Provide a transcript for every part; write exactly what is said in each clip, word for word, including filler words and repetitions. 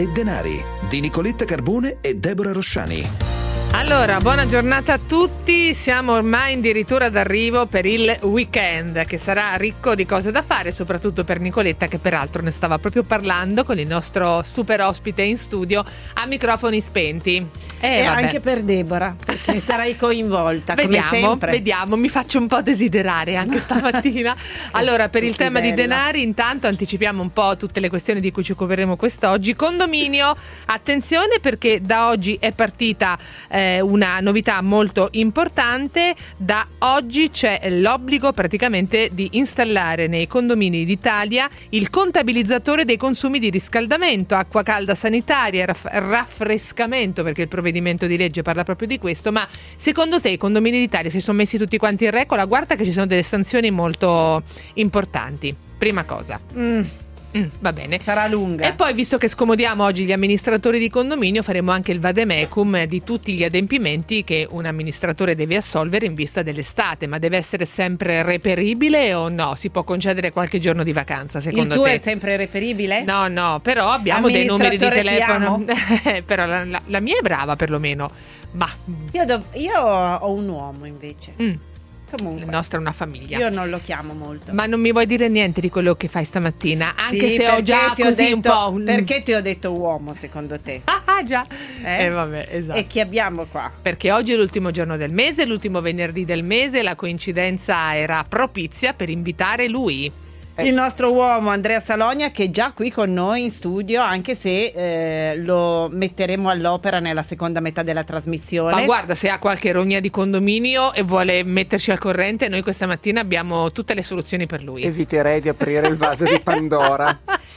e denari di Nicoletta Carbone e Deborah Rosciani. Allora, buona giornata a tutti, siamo ormai addirittura d'arrivo per il weekend che sarà ricco di cose da fare, soprattutto per Nicoletta, che peraltro ne stava proprio parlando con il nostro super ospite in studio a microfoni spenti. Eh, e vabbè. anche per Deborah, perché sarai coinvolta. Vediamo, come sempre. vediamo, mi faccio un po' desiderare anche stamattina. Allora, per il tema di denari, intanto anticipiamo un po' tutte le questioni di cui ci occuperemo quest'oggi. Condominio, attenzione perché da oggi è partita eh, una novità molto importante. Da oggi c'è l'obbligo praticamente di installare nei condomini d'Italia il contabilizzatore dei consumi di riscaldamento, acqua calda sanitaria, raff- raffrescamento, perché il provvedimento di legge parla proprio di questo. Ma secondo te i condomini d'Italia si sono messi tutti quanti in regola? Guarda che ci sono delle sanzioni molto importanti. Prima cosa. Mm. Mm, va bene. Sarà lunga. E poi, visto che scomodiamo oggi gli amministratori di condominio, faremo anche il vademecum di tutti gli adempimenti che un amministratore deve assolvere in vista dell'estate. Ma deve essere sempre reperibile o no? Si può concedere qualche giorno di vacanza, secondo il tuo te? è sempre reperibile? No, no, però abbiamo dei numeri di telefono. Ti Però la, la, la mia è brava perlomeno. Ma io, do, io ho un uomo invece. Mm. Comunque, la nostra è una famiglia. Io non lo chiamo molto. Ma non mi vuoi dire niente di quello che fai stamattina? Anche sì, se ho già ho così detto, un po'. Un... Perché ti ho detto uomo secondo te? Ah, già. Eh? eh vabbè, esatto. E chi abbiamo qua? Perché oggi è l'ultimo giorno del mese, l'ultimo venerdì del mese, la coincidenza era propizia per invitare lui. Il nostro uomo Andrea Salogna, che è già qui con noi in studio, anche se eh, lo metteremo all'opera nella seconda metà della trasmissione. Ma guarda, se ha qualche rogna di condominio e vuole metterci al corrente, noi questa mattina abbiamo tutte le soluzioni per lui. Eviterei di aprire il vaso di Pandora.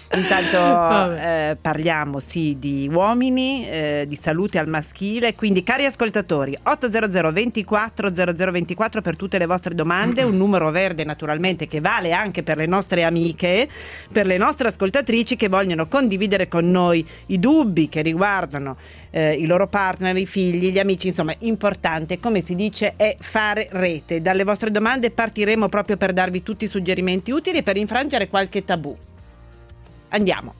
Intanto eh, parliamo sì di uomini, eh, di salute al maschile, quindi cari ascoltatori, ottocento ventiquattro zero zero ventiquattro per tutte le vostre domande, un numero verde naturalmente che vale anche per le nostre amiche, per le nostre ascoltatrici che vogliono condividere con noi i dubbi che riguardano eh, i loro partner, i figli, gli amici, insomma importante, come si dice, è fare rete. Dalle vostre domande partiremo proprio per darvi tutti i suggerimenti utili e per infrangere qualche tabù. Andiamo.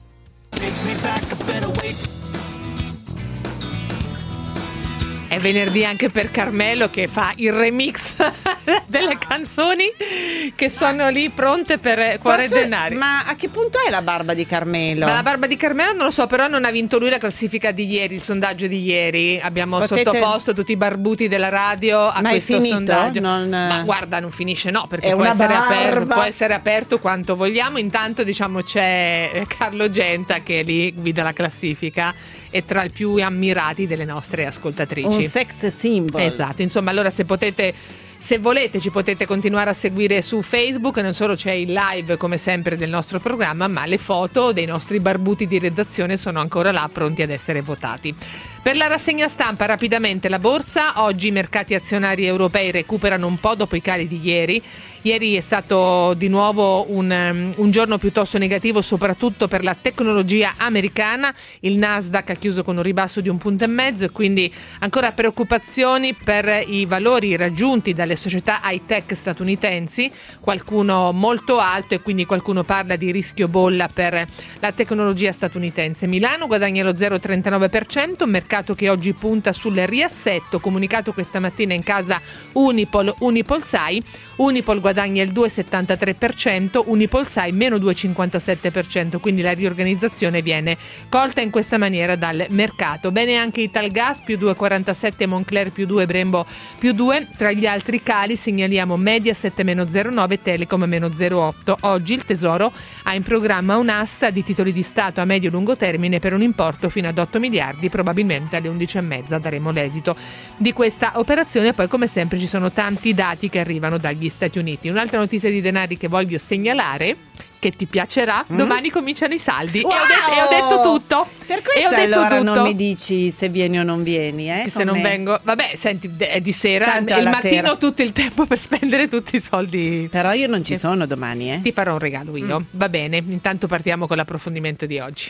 È venerdì anche per Carmelo che fa il remix delle canzoni che sono lì pronte per Cuore Posso, Denari. Ma a che punto è la barba di Carmelo? Ma la barba di Carmelo non lo so, però non ha vinto lui la classifica di ieri, il sondaggio di ieri. Abbiamo Potete... sottoposto tutti i barbuti della radio a ma questo è finito? sondaggio. Non... Ma guarda, non finisce no, perché è può una essere, barba. aperto, può essere aperto quanto vogliamo. Intanto diciamo c'è Carlo Genta che lì guida la classifica e tra i più ammirati delle nostre ascoltatrici. Un sex symbol. Esatto, insomma, allora se potete, se volete ci potete continuare a seguire su Facebook, non solo c'è il live come sempre del nostro programma, ma le foto dei nostri barbuti di redazione sono ancora là pronti ad essere votati. Per la rassegna stampa rapidamente la borsa, oggi i mercati azionari europei recuperano un po' dopo i cali di ieri. Ieri è stato di nuovo un, un giorno piuttosto negativo, soprattutto per la tecnologia americana. Il Nasdaq ha chiuso con un ribasso di un punto e mezzo e quindi ancora preoccupazioni per i valori raggiunti dalle società high-tech statunitensi, qualcuno molto alto e quindi qualcuno parla di rischio bolla per la tecnologia statunitense. Milano guadagna lo zero virgola trentanove per cento, un mercato che oggi punta sul riassetto, comunicato questa mattina in casa Unipol, Unipolsai. Unipol guadagna il due virgola settantatré per cento, Unipolsai meno due virgola cinquantasette per cento, quindi la riorganizzazione viene colta in questa maniera dal mercato. Bene anche Italgas più due virgola quarantasette, Moncler più due, Brembo più due. Tra gli altri cali segnaliamo Mediaset meno zero virgola nove, Telecom meno zero virgola otto. Oggi il Tesoro ha in programma un'asta di titoli di Stato a medio-lungo termine per un importo fino ad otto miliardi, probabilmente alle undici e mezza daremo l'esito di questa operazione. Poi come sempre ci sono tanti dati che arrivano dagli Stati Uniti. Un'altra notizia di denari che voglio segnalare, che ti piacerà, mm? domani cominciano i saldi. Wow! E, ho de- e ho detto tutto. Per questo e ho detto allora tutto. non mi dici se vieni o non vieni, eh? Che se non me. vengo, vabbè, senti, è di sera, Tanto il alla mattino sera. tutto il tempo per spendere tutti i soldi. Però io non ci sono domani, eh? Ti farò un regalo io. Mm. Va bene, intanto partiamo con l'approfondimento di oggi.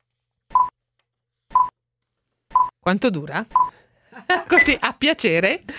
Quanto dura? Così, a piacere.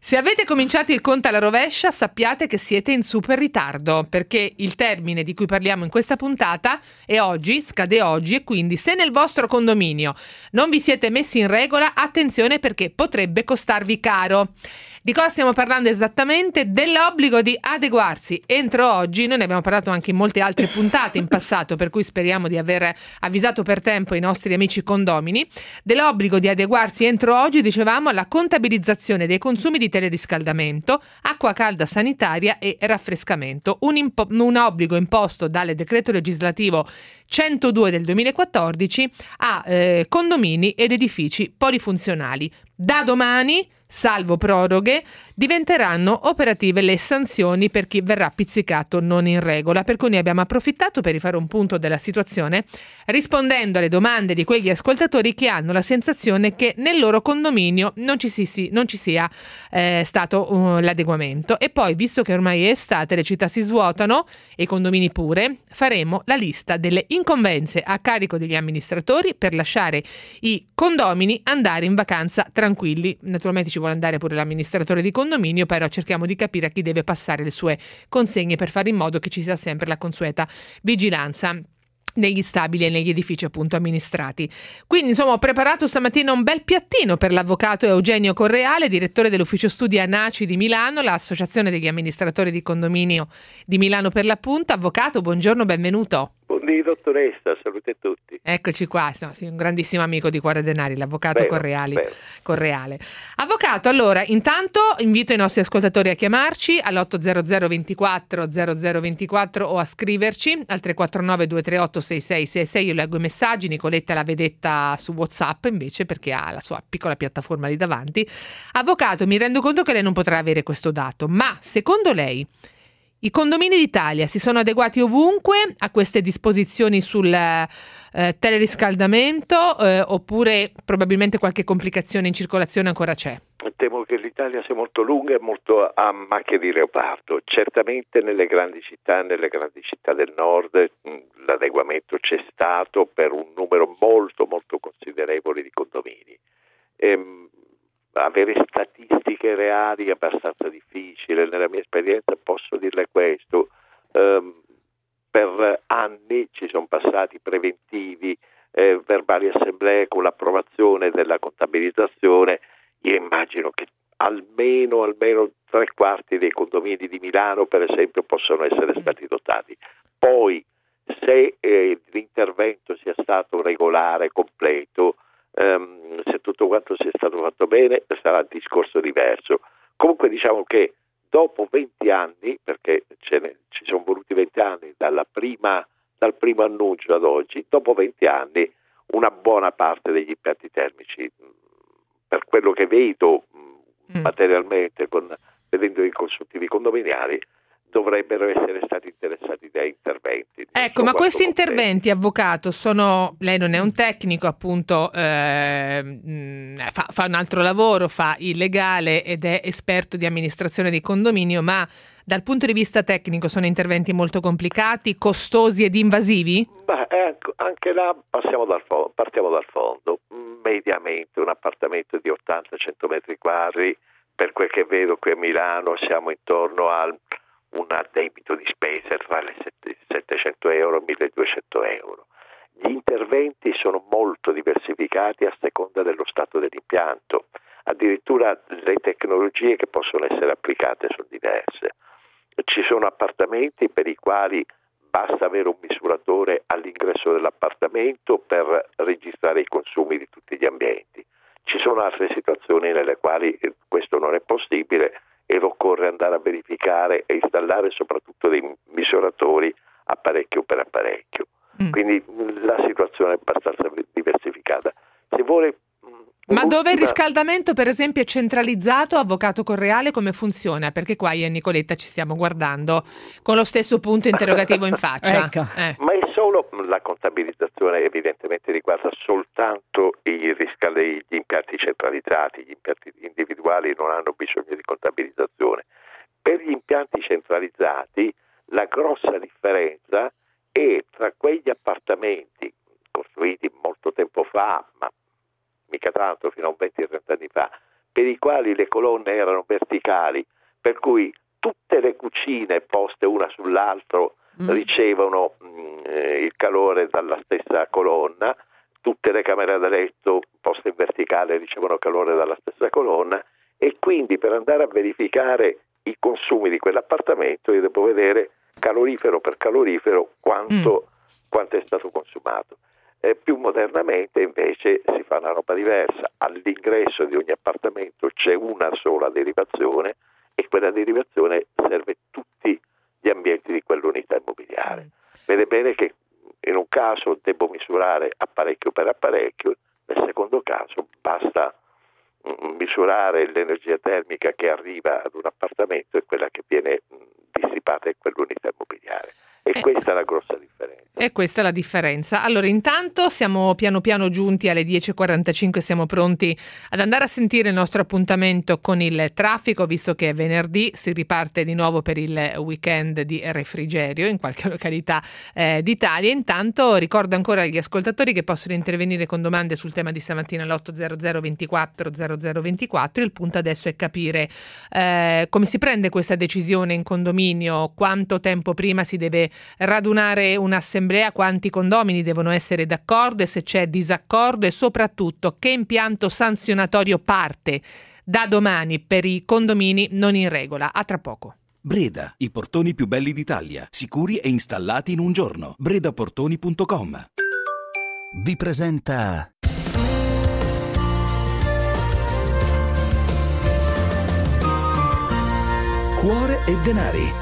Se avete cominciato il conto alla rovescia, sappiate che siete in super ritardo, perché il termine di cui parliamo in questa puntata è oggi, scade oggi, e quindi se nel vostro condominio non vi siete messi in regola, attenzione perché potrebbe costarvi caro. Di cosa stiamo parlando esattamente? Dell'obbligo di adeguarsi entro oggi. Noi ne abbiamo parlato anche in molte altre puntate in passato, per cui speriamo di aver avvisato per tempo i nostri amici condomini. Dell'obbligo di adeguarsi entro oggi, dicevamo, alla contabilizzazione dei consumi di teleriscaldamento, acqua calda sanitaria e raffrescamento. Un, impo- un obbligo imposto dal decreto legislativo centodue del duemilaquattordici a eh, condomini ed edifici polifunzionali. Da domani, salvo proroghe, diventeranno operative le sanzioni per chi verrà pizzicato non in regola, per cui ne abbiamo approfittato per rifare un punto della situazione, rispondendo alle domande di quegli ascoltatori che hanno la sensazione che nel loro condominio non ci, si, non ci sia eh, stato uh, l'adeguamento. E poi, visto che ormai è estate, le città si svuotano e i condomini pure, faremo la lista delle incombenze a carico degli amministratori per lasciare i condomini andare in vacanza tranquilli. Naturalmente ci vuole andare pure l'amministratore di condominio, però cerchiamo di capire a chi deve passare le sue consegne per fare in modo che ci sia sempre la consueta vigilanza negli stabili e negli edifici appunto amministrati. Quindi insomma ho preparato stamattina un bel piattino per l'avvocato Eugenio Correale, direttore dell'ufficio studi ANACI di Milano, l'associazione degli amministratori di condominio di Milano per l'appunto. Avvocato, buongiorno, benvenuto. Buondì dottoressa, salute a tutti. Eccoci qua, no, sì, un grandissimo amico di Cuore Denari, l'avvocato Vero, Correali, vero. Correale. Avvocato, allora, intanto invito i nostri ascoltatori a chiamarci all'ottocento ventiquattro zero zero ventiquattro o a scriverci al tre quattro nove due tre otto sei sei sei sei. Io leggo i messaggi, Nicoletta la vedetta su WhatsApp invece perché ha la sua piccola piattaforma lì davanti. Avvocato, mi rendo conto che lei non potrà avere questo dato, ma secondo lei i condomini d'Italia si sono adeguati ovunque a queste disposizioni sul eh, teleriscaldamento eh, oppure probabilmente qualche complicazione in circolazione ancora c'è? Temo che l'Italia sia molto lunga e molto a macchia di leopardo. Certamente nelle grandi città, nelle grandi città del nord, l'adeguamento c'è stato per un numero molto molto considerevole di condomini. Ehm, avere statistiche reali è abbastanza difficile. Nella mia esperienza posso dirle questo: ehm, per anni ci sono passati preventivi, eh, verbali assemblee con l'approvazione della contabilizzazione. Io immagino che almeno almeno tre quarti dei condomini di Milano, per esempio, possono essere stati dotati. Poi se eh, l'intervento sia stato regolare, completo, Um, se tutto quanto sia stato fatto bene sarà un discorso diverso. Comunque diciamo che dopo venti anni, perché ce ne, ci sono voluti venti anni dalla prima, dal primo annuncio ad oggi, dopo venti anni una buona parte degli impianti termici, per quello che vedo mm. materialmente con, vedendo i consultivi condominiali, dovrebbero essere stati interessati da interventi. Ecco, ma questi interventi, avvocato, sono, lei non è un tecnico, appunto, eh, fa, fa un altro lavoro, fa il legale ed è esperto di amministrazione di condominio, ma dal punto di vista tecnico sono interventi molto complicati, costosi ed invasivi? Beh, anche là passiamo dal fondo, partiamo dal fondo. Mediamente un appartamento di ottanta cento metri quadri, per quel che vedo qui a Milano siamo intorno al un addebito di spese tra le settecento euro e milleduecento euro. Gli interventi sono molto diversificati a seconda dello stato dell'impianto, addirittura le tecnologie che possono essere applicate sono diverse. Ci sono appartamenti per i quali basta avere un misuratore all'ingresso dell'appartamento per registrare i consumi di tutti gli ambienti. Ci sono altre situazioni nelle quali questo non è possibile e occorre andare a verificare e installare soprattutto dei misuratori apparecchio per apparecchio. Mm. Quindi la situazione è abbastanza diversificata. Se vuole, ma dove il riscaldamento per esempio è centralizzato, avvocato Correale, come funziona? Perché qua io e Nicoletta ci stiamo guardando con lo stesso punto interrogativo in faccia. Ecco. eh. Ma è solo la contabilizzazione, evidentemente riguarda soltanto i riscald- gli impianti centralizzati, gli impianti individuali non hanno bisogno di contabilizzazione. Per gli impianti centralizzati la grossa differenza è tra quegli appartamenti costruiti molto tempo fa, ma mica tanto, fino a un venti trenta anni fa, per i quali le colonne erano verticali, per cui tutte le cucine poste una sull'altro mm. ricevono mh, il calore dalla stessa colonna, tutte le camere da letto poste in verticale ricevono calore dalla stessa colonna, e quindi per andare a verificare i consumi di quell'appartamento io devo vedere calorifero per calorifero quanto, mm. quanto è stato consumato. Eh, più modernamente invece si fa una roba diversa: all'ingresso di ogni appartamento c'è una sola derivazione e quella derivazione serve tutti gli ambienti di quell'unità immobiliare. Mm. Vede bene che in un caso devo misurare apparecchio per apparecchio, nel secondo caso basta mm, misurare l'energia termica che arriva ad un appartamento e quella che viene mm, dissipata in quell'unità immobiliare. E eh. questa è la grossa differenza. E questa è la differenza. Allora, intanto siamo piano piano giunti alle dieci e quarantacinque, siamo pronti ad andare a sentire il nostro appuntamento con il traffico, visto che è venerdì, si riparte di nuovo per il weekend di refrigerio in qualche località eh, d'Italia. Intanto ricordo ancora agli ascoltatori che possono intervenire con domande sul tema di stamattina all'otto zero zero ventiquattro zero zero ventiquattro. Il punto adesso è capire eh, come si prende questa decisione in condominio, quanto tempo prima si deve radunare un'assemblea, quanti condomini devono essere d'accordo e se c'è disaccordo, e soprattutto che impianto sanzionatorio parte da domani per i condomini non in regola. A tra poco. Breda, i portoni più belli d'Italia, sicuri e installati in un giorno. bredaportoni punto com vi presenta Cuore e denari.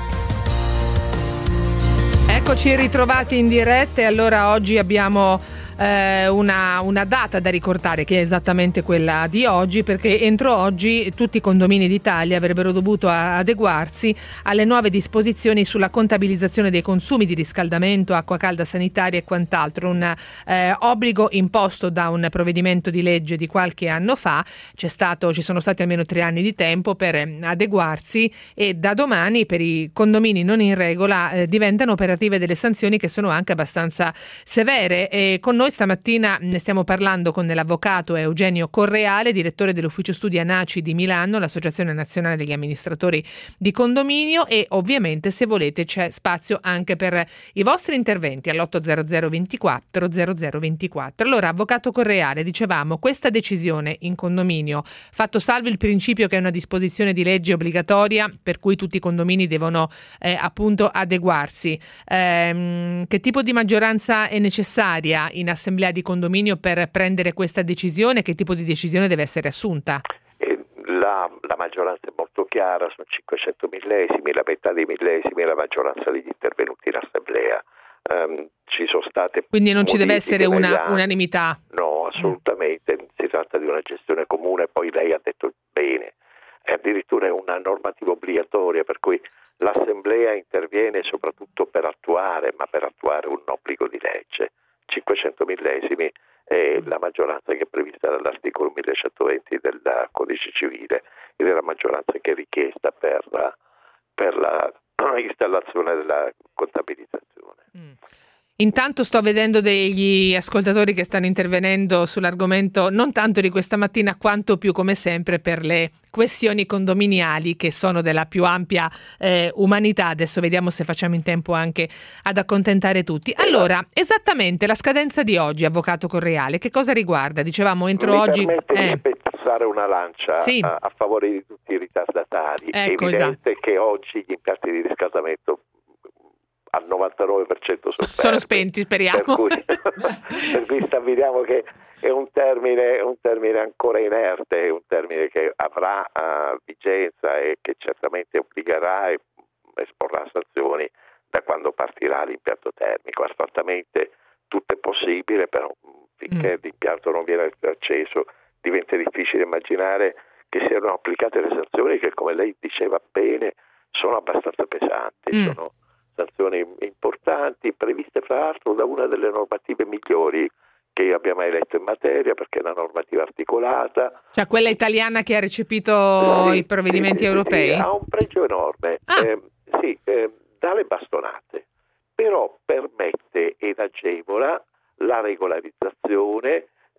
Eccoci ritrovati in diretta e allora oggi abbiamo eh, una, una data da ricordare, che è esattamente quella di oggi, perché entro oggi tutti i condomini d'Italia avrebbero dovuto adeguarsi alle nuove disposizioni sulla contabilizzazione dei consumi di riscaldamento, acqua calda sanitaria e quant'altro, un eh, obbligo imposto da un provvedimento di legge di qualche anno fa. C'è stato, ci sono stati almeno tre anni di tempo per eh, adeguarsi, e da domani per i condomini non in regola eh, diventano operative delle sanzioni, che sono anche abbastanza severe. E con noi stamattina ne stiamo parlando con l'avvocato Eugenio Correale, direttore dell'ufficio studi ANACI di Milano, l'Associazione Nazionale degli Amministratori di Condominio, e ovviamente, se volete, c'è spazio anche per i vostri interventi all'otto zero zero ventiquattro zero zero ventiquattro. Allora, avvocato Correale, dicevamo, questa decisione in condominio, fatto salvo il principio che è una disposizione di legge obbligatoria per cui tutti i condomini devono eh, appunto adeguarsi, ehm, che tipo di maggioranza è necessaria in assemblea di condominio per prendere questa decisione? Che tipo di decisione deve essere assunta? La, la maggioranza è molto chiara, sono cinquecento millesimi, la metà dei millesimi è la maggioranza degli intervenuti in assemblea. Um, ci sono state Quindi non ci deve essere una unanimità? No, assolutamente, mm. si tratta di una gestione comune. Poi lei ha detto bene, è addirittura una normativa obbligatoria, per cui l'assemblea interviene soprattutto per attuare, ma per attuare un obbligo di legge. cinquecento millesimi è la maggioranza che è prevista dall'articolo millecentoventi del Codice Civile, ed è la maggioranza che è richiesta per, per la installazione della contabilizzazione. Mm. Intanto sto vedendo degli ascoltatori che stanno intervenendo sull'argomento, non tanto di questa mattina quanto più, come sempre, per le questioni condominiali, che sono della più ampia eh, umanità. Adesso vediamo se facciamo in tempo anche ad accontentare tutti. Allora, esattamente la scadenza di oggi, avvocato Correale, che cosa riguarda? Dicevamo entro Mi oggi... Eh. di passare una lancia sì. a, a favore di tutti i ritardatari. Ecco, è evidente esatto. che oggi gli impianti di riscaldamento al novantanove per cento sono, sono spenti, speriamo. Per cui, per cui stabiliamo che è un termine, un termine ancora inerte, è un termine che avrà uh, vigenza e che certamente obbligherà e esporrà sanzioni da quando partirà l'impianto termico. Assolutamente tutto è possibile, però finché mm. l'impianto non viene acceso diventa difficile immaginare che siano applicate le sanzioni, che, come lei diceva bene, sono abbastanza pesanti, mm. sono sanzioni importanti, previste fra l'altro da una delle normative migliori che io abbia mai letto in materia, perché è una normativa articolata. Cioè quella italiana che ha recepito sì, i provvedimenti sì, europei? Sì, sì, ha un pregio enorme, ah. eh, sì, eh, dà le bastonate, però permette ed agevola la regolarizzazione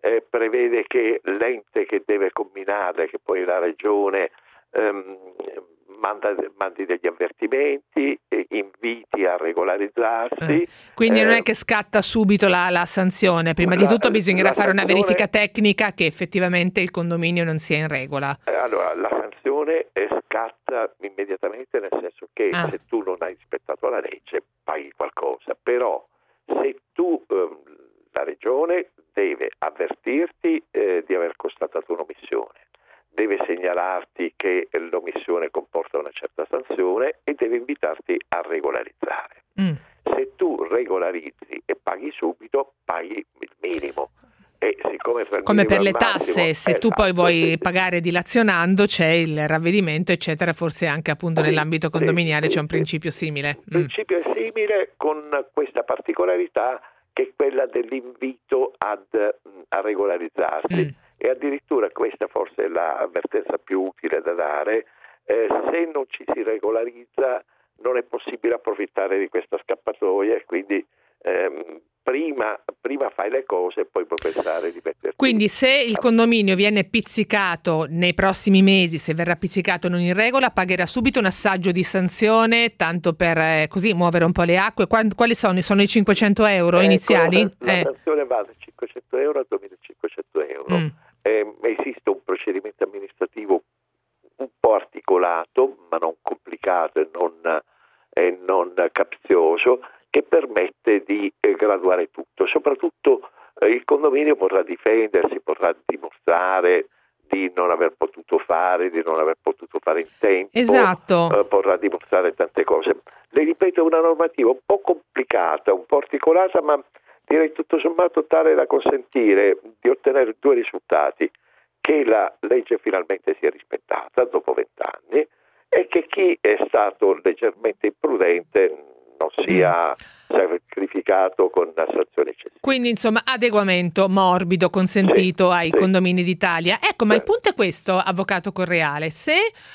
eh, prevede che l'ente che deve combinare, che poi la regione, ehm, manda, mandi degli avvertimenti, eh, inviti a regolarizzarsi. Eh. Quindi eh, non è eh, che scatta subito la, la sanzione, prima la, di tutto bisognerà fare una sanzione, verifica tecnica che effettivamente il condominio non sia in regola. Eh, allora, la sanzione eh, scatta immediatamente, nel senso che ah. se tu non hai rispettato la legge paghi qualcosa, però se tu, eh, la regione deve avvertirti eh, di aver constatato un'omissione, deve segnalarti che l'omissione comporta una certa sanzione e deve invitarti a regolarizzare. Mm. Se tu regolarizzi e paghi subito, paghi il minimo. E siccome per come per le massimo, tasse, se esatto, tu poi vuoi sì, pagare dilazionando c'è il ravvedimento eccetera, forse anche appunto sì, nell'ambito condominiale sì, c'è un principio simile. Il principio mm. è simile, con questa particolarità che è quella dell'invito ad, a regolarizzarsi. Mm. E addirittura questa forse è l'avvertenza più utile da dare, eh, se non ci si regolarizza non è possibile approfittare di questa scappatoia e quindi ehm, prima, prima fai le cose e poi puoi pensare di metterti. Quindi se il condominio viene pizzicato nei prossimi mesi, se verrà pizzicato non in regola, pagherà subito un assaggio di sanzione, tanto per eh, così muovere un po' le acque. Quali sono? Sono i cinquecento euro eh, iniziali? La, la eh. sanzione va da cinquecento euro a duemilacinquecento euro. Mm. Eh, esiste un procedimento amministrativo un po' articolato, ma non complicato e non, eh, non capzioso, che permette di eh, graduare tutto. Soprattutto eh, il condominio potrà difendersi, potrà dimostrare di non aver potuto fare, di non aver potuto fare in tempo, esatto. eh, potrà dimostrare tante cose. Le ripeto, è una normativa un po' complicata, un po' articolata, ma direi tutto sommato tale da consentire di ottenere due risultati: che la legge finalmente sia rispettata dopo vent'anni e che chi è stato leggermente imprudente non sia sacrificato con sanzioni eccessive. Quindi insomma adeguamento morbido consentito sì, ai sì. condomini d'Italia. Ecco, ma sì. il punto è questo, avvocato Correale: se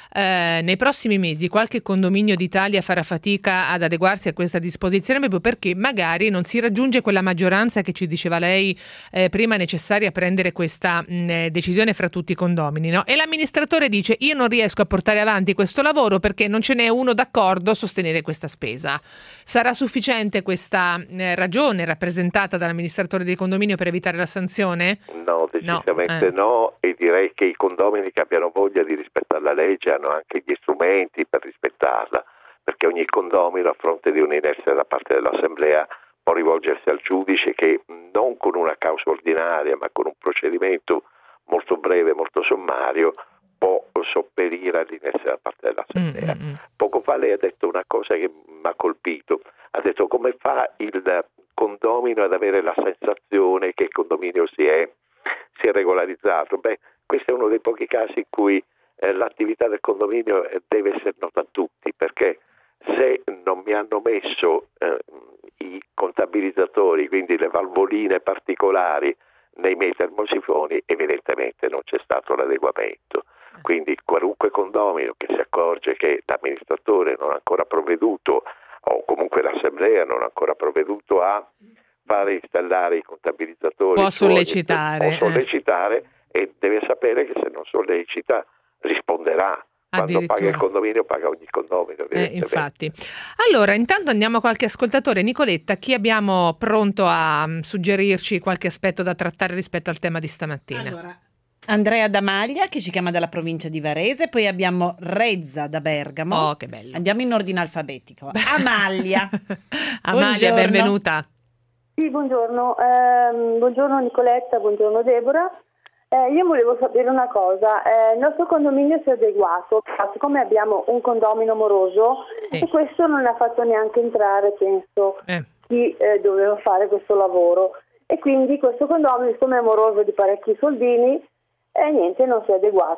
eh, nei prossimi mesi qualche condominio d'Italia farà fatica ad adeguarsi a questa disposizione, proprio perché magari non si raggiunge quella maggioranza che ci diceva lei eh, prima necessaria a prendere questa mh, decisione fra tutti i condomini, no? E l'amministratore dice: io non riesco a portare avanti questo lavoro perché non ce n'è uno d'accordo a sostenere questa spesa. Sarà sufficiente questa eh, ragione rappresentata dall'amministratore del condominio per evitare la sanzione? No, decisamente no, eh. no, e direi che i condomini che abbiano voglia di rispettare la legge hanno anche gli strumenti per rispettarla, perché ogni condomino, a fronte di un'inerzia da parte dell'Assemblea, può rivolgersi al giudice che non con una causa ordinaria ma con un procedimento molto breve, molto sommario, può sopperire all'inerzia da parte dell'Assemblea. Mm-hmm. Poco fa lei ha detto una cosa che mi ha colpito, ha detto: come fa il condomino ad avere la sensazione che il condominio si è, si è regolarizzato? Beh, questo è uno dei pochi casi in cui eh, l'attività del condominio deve essere nota a tutti, perché se non mi hanno messo eh, i contabilizzatori, quindi le valvoline particolari nei miei termosifoni, evidentemente non c'è stato l'adeguamento. Quindi qualunque condomino che si accorge che l'amministratore non ha ancora provveduto, o comunque l'assemblea non ha ancora provveduto a fare installare i contabilizzatori, può sollecitare, può sollecitare eh. e deve sapere che se non sollecita risponderà. Quando paga il condominio paga ogni condomino. Eh, infatti. Allora, intanto andiamo a qualche ascoltatore. Nicoletta, chi abbiamo pronto a suggerirci qualche aspetto da trattare rispetto al tema di stamattina? Allora, Andrea da Maglia, che ci chiama dalla provincia di Varese, poi abbiamo Rezza da Bergamo. Oh, che bello. Andiamo in ordine alfabetico. Amalia. Amalia, benvenuta. Sì, buongiorno. Eh, buongiorno Nicoletta, buongiorno Deborah. Eh, io volevo sapere una cosa, eh, il nostro condominio si è adeguato, siccome abbiamo un condomino moroso, sì. E questo non ha fatto neanche entrare, penso, eh. chi eh, doveva fare questo lavoro, e quindi questo condomino, siccome è moroso di parecchi soldini, eh, niente, non si è adeguato.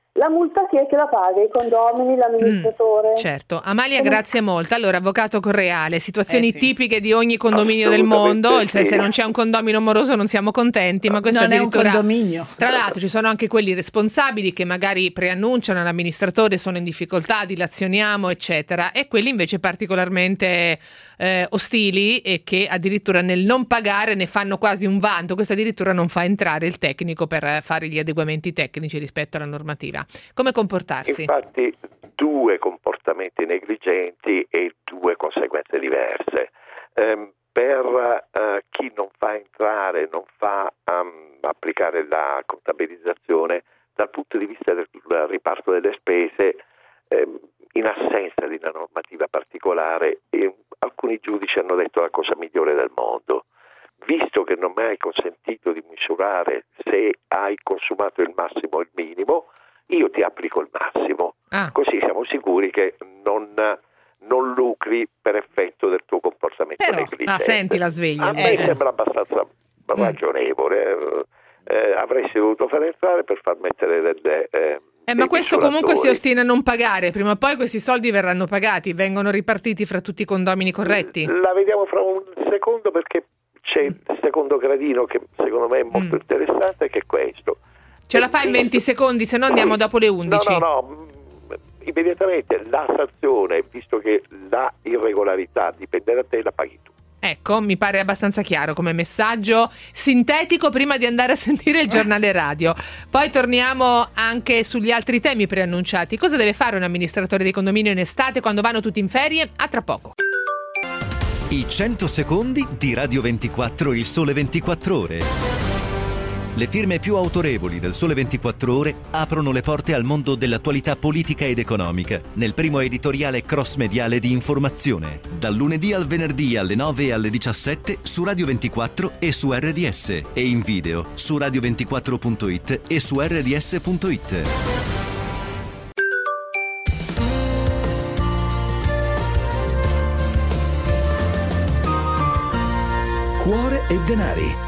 la multa chi è che la paga? I condomini, l'amministratore? Mm, certo. Amalia, grazie molto. Allora, avvocato Correale, situazioni eh sì. tipiche di ogni condominio del mondo, sì. se, se non c'è un condomino moroso non siamo contenti, ma questo non addirittura... è un condominio. Tra l'altro ci sono anche quelli responsabili che magari preannunciano all'amministratore sono in difficoltà, dilazioniamo, eccetera, e quelli invece particolarmente eh, ostili e che addirittura nel non pagare ne fanno quasi un vanto. Questo addirittura non fa entrare il tecnico per fare gli adeguamenti tecnici rispetto alla normativa. Come comportarsi? Infatti due comportamenti negligenti e due conseguenze diverse. Um, per uh, chi non fa entrare, non fa um, applicare la contabilizzazione dal punto di vista del riparto delle spese, um, in assenza di una normativa particolare, eh, alcuni giudici hanno detto la cosa migliore del mondo. Visto che non mi hai consentito di misurare se hai consumato il massimo o il minimo, io ti applico il massimo, ah. così siamo sicuri che non, non lucri per effetto del tuo comportamento Però, negligente. Ah, senti la sveglia. A me eh. sembra abbastanza ragionevole. Mm. Eh, avresti dovuto far entrare per far mettere delle... Eh, Eh, ma questo comunque si ostina a non pagare, prima o poi questi soldi verranno pagati, vengono ripartiti fra tutti i condomini corretti. La vediamo fra un secondo, perché c'è il secondo gradino che secondo me è molto mm. interessante, che è questo. Ce la fai in venti secondi, se no andiamo dopo le undici. No, no, no, immediatamente la sanzione, visto che la irregolarità dipende da te, la paghi tu. Ecco, mi pare abbastanza chiaro come messaggio sintetico prima di andare a sentire il giornale radio. Poi torniamo anche sugli altri temi preannunciati. Cosa deve fare un amministratore di condominio in estate quando vanno tutti in ferie? A tra poco. I cento secondi di Radio ventiquattro, il Sole ventiquattro Ore. Le firme più autorevoli del Sole ventiquattro Ore aprono le porte al mondo dell'attualità politica ed economica nel primo editoriale cross-mediale di informazione, dal lunedì al venerdì alle nove e alle diciassette su Radio ventiquattro e su R D S, e in video su radio ventiquattro punto it e su R D S punto it. Cuore e denari.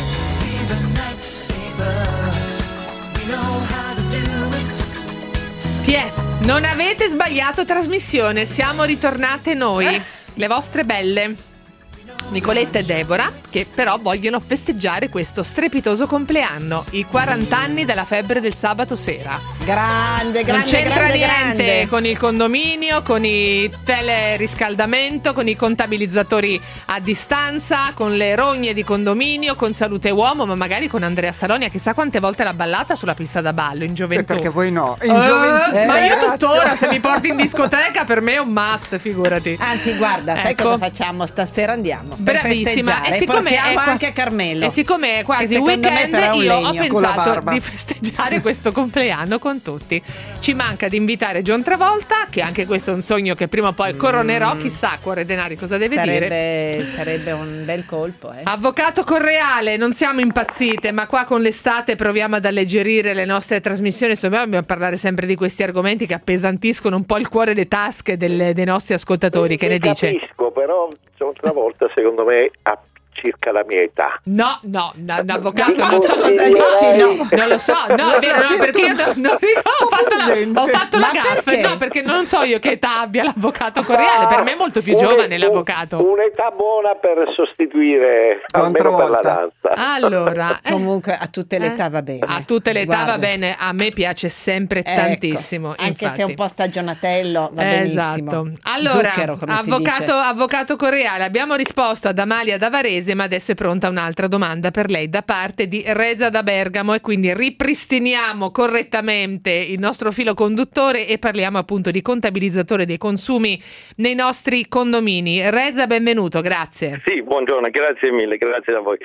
Tiè, non avete sbagliato trasmissione, siamo ritornate noi, le vostre belle, Nicoletta e Deborah, che però vogliono festeggiare questo strepitoso compleanno, i quaranta anni della febbre del sabato sera. Grande, grande, non c'entra grande, niente grande. Con il condominio, con i teleriscaldamento, con i contabilizzatori a distanza, con le rogne di condominio, con Salute Uomo, ma magari con Andrea Salonia. Chissà quante volte l'ha ballata sulla pista da ballo in gioventù. E perché voi no? In uh, gioventù. Eh, ma io ragazzi. tuttora, se mi porti in discoteca, per me è un must, figurati. Anzi, guarda, sai Ecco. cosa facciamo? Stasera andiamo. per Bravissima. festeggiare. E siccome portiamo è qua- anche Carmelo. E siccome è quasi che secondo me weekend, però è un io ho legno. Con la pensato barba. di festeggiare questo compleanno con tutti. Ci manca di invitare John Travolta, che anche questo è un sogno che prima o poi coronerò. Chissà, cuore e denari, cosa deve dire. Sarebbe, sarebbe un bel colpo. Eh. Avvocato Correale, non siamo impazzite, ma qua con l'estate proviamo ad alleggerire le nostre trasmissioni. Insomma, dobbiamo parlare sempre di questi argomenti che appesantiscono un po' il cuore e le tasche delle- dei nostri ascoltatori. Che ne dice? Capisco, però John Travolta secondo me ha circa la mia età. No, no, no, un avvocato Ma non so cosa cosa dici, no? Non lo so, no, è vero, no, perché io non, non ricordo, ho fatto la, gente. ho fatto la Ma gaffa, perché? no, perché non so io che età abbia l'avvocato Correale, per me è molto più Un- giovane un- l'avvocato. Un'età buona per sostituire, John almeno per la Travolta. danza. Allora, eh, Comunque a tutte le età va bene. a tutte le età Guarda. va bene, a me piace sempre Ecco, tantissimo, anche infatti. se è un po' stagionatello, va benissimo. Esatto. Allora, Zucchero, come si avvocato, dice. avvocato Correale, abbiamo risposto ad Amalia da Varese, ma adesso è pronta un'altra domanda per lei da parte di Reza da Bergamo, e quindi ripristiniamo correttamente il nostro filo conduttore e parliamo appunto di contabilizzatore dei consumi nei nostri condomini. Reza, benvenuto, grazie. Sì, buongiorno, grazie mille, grazie a voi.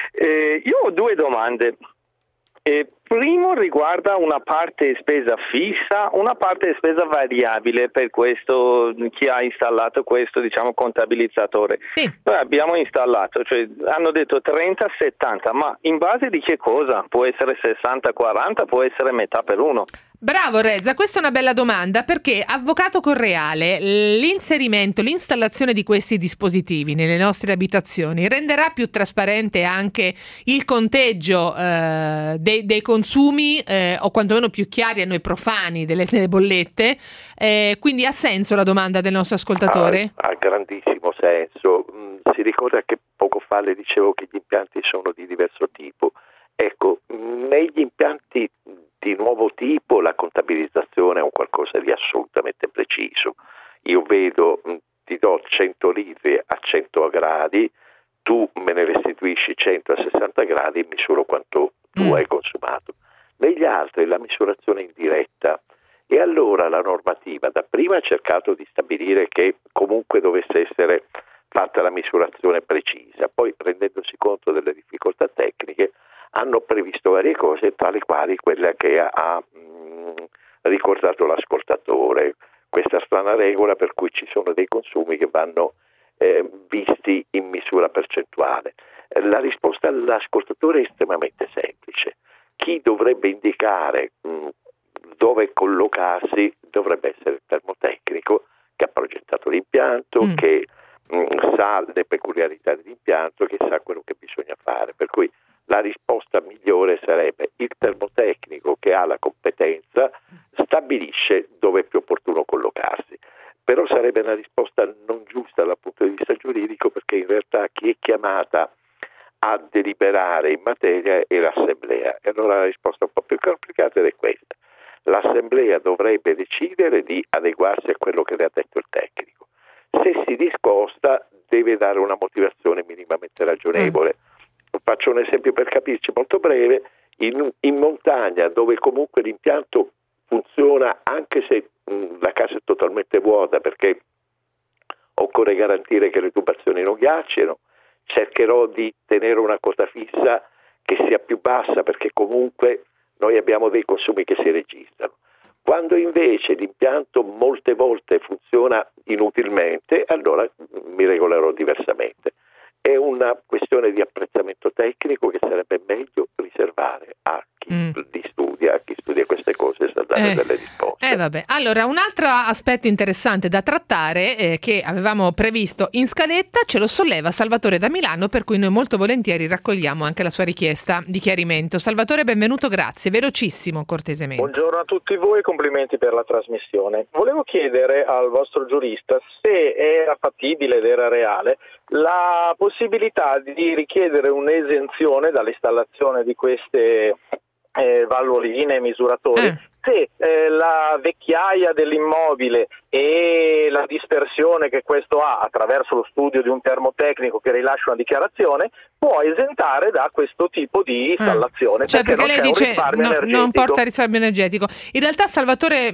Eh, io ho due domande. Eh, primo riguarda una parte spesa fissa, una parte spesa variabile per questo, chi ha installato questo, diciamo, contabilizzatore. Sì. Noi abbiamo installato, cioè hanno detto trenta settanta, ma in base di che cosa? Può essere sessanta quaranta, può essere metà per uno. Bravo Reza, questa è una bella domanda, perché avvocato Correale, l'inserimento, l'installazione di questi dispositivi nelle nostre abitazioni renderà più trasparente anche il conteggio eh, dei, dei consumi consumi eh, o quantomeno più chiari a noi profani delle, delle bollette, eh, quindi ha senso la domanda del nostro ascoltatore? Ha, ha grandissimo senso. Mm, si ricorda che poco fa le dicevo che gli impianti sono di diverso tipo. Ecco, negli impianti di nuovo tipo la contabilizzazione è un qualcosa di assolutamente preciso. Io vedo, ti do cento litri a cento gradi, tu me ne restituisci cento a sessanta gradi e misuro quanto tu mm. hai consumato. Negli altri la misurazione è indiretta e allora la normativa dapprima ha cercato di stabilire che comunque dovesse essere fatta la misurazione precisa, poi rendendosi conto delle difficoltà tecniche hanno previsto varie cose, tra le quali quella che ha mh, ricordato l'ascoltatore, questa strana regola per cui ci sono dei consumi che vanno eh, visti in misura percentuale. La risposta all'ascoltatore è estremamente semplice. Chi dovrebbe indicare mh, dove collocarsi dovrebbe essere il termotecnico che ha progettato l'impianto, mm. che mh, sa le peculiarità dell'impianto, che sa quello che bisogna fare. Per cui la risposta migliore sarebbe il termotecnico che ha la competenza stabilisce dove è più opportuno collocarsi. Però sarebbe una risposta non giusta dal punto di vista giuridico, perché in realtà chi è chiamata a deliberare in materia è l'assemblea. E allora la risposta un po' più complicata è questa. L'assemblea dovrebbe decidere di adeguarsi a quello che le ha detto il tecnico. Se si discosta deve dare una motivazione minimamente ragionevole. Mm. Faccio un esempio per capirci molto breve. In, in montagna, dove comunque l'impianto funziona anche se mh, la casa è totalmente vuota, perché occorre garantire che le tubazioni non ghiaccino, cercherò di tenere una quota fissa che sia più bassa, perché comunque noi abbiamo dei consumi che si registrano. Quando invece l'impianto molte volte funziona inutilmente, allora mi regolerò diversamente. È una questione di apprezzamento tecnico che sarebbe meglio riservare a chi mm. li studia, a chi studia queste cose e sa dare eh, delle risposte. Eh vabbè. Allora, un altro aspetto interessante da trattare eh, che avevamo previsto in scaletta ce lo solleva Salvatore da Milano, per cui noi molto volentieri raccogliamo anche la sua richiesta di chiarimento. Salvatore, benvenuto, grazie. Velocissimo, cortesemente. Buongiorno a tutti voi e complimenti per la trasmissione. Volevo chiedere al vostro giurista se era fattibile ed era reale la possibilità di richiedere un'esenzione dall'installazione di queste eh, valvoline misuratori eh. se eh, la vecchiaia dell'immobile e la dispersione che questo ha attraverso lo studio di un termotecnico che rilascia una dichiarazione può esentare da questo tipo di installazione. Eh. Cioè perché, perché lei dice no, non porta risparmio energetico. In realtà Salvatore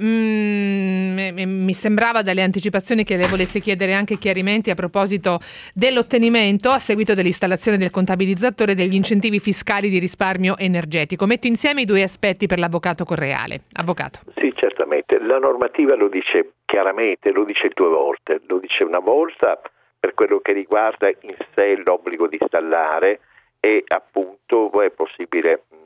mh, mi sembrava dalle anticipazioni che le volesse chiedere anche chiarimenti a proposito dell'ottenimento a seguito dell'installazione del contabilizzatore degli incentivi fiscali di risparmio energetico. Metto insieme i due aspetti per l'avvocato Correale. Avvocato. Sì, certamente. La normativa lo dice chiaramente, lo dice due volte. Lo dice una volta per quello che riguarda in sé l'obbligo di installare e appunto è possibile mh,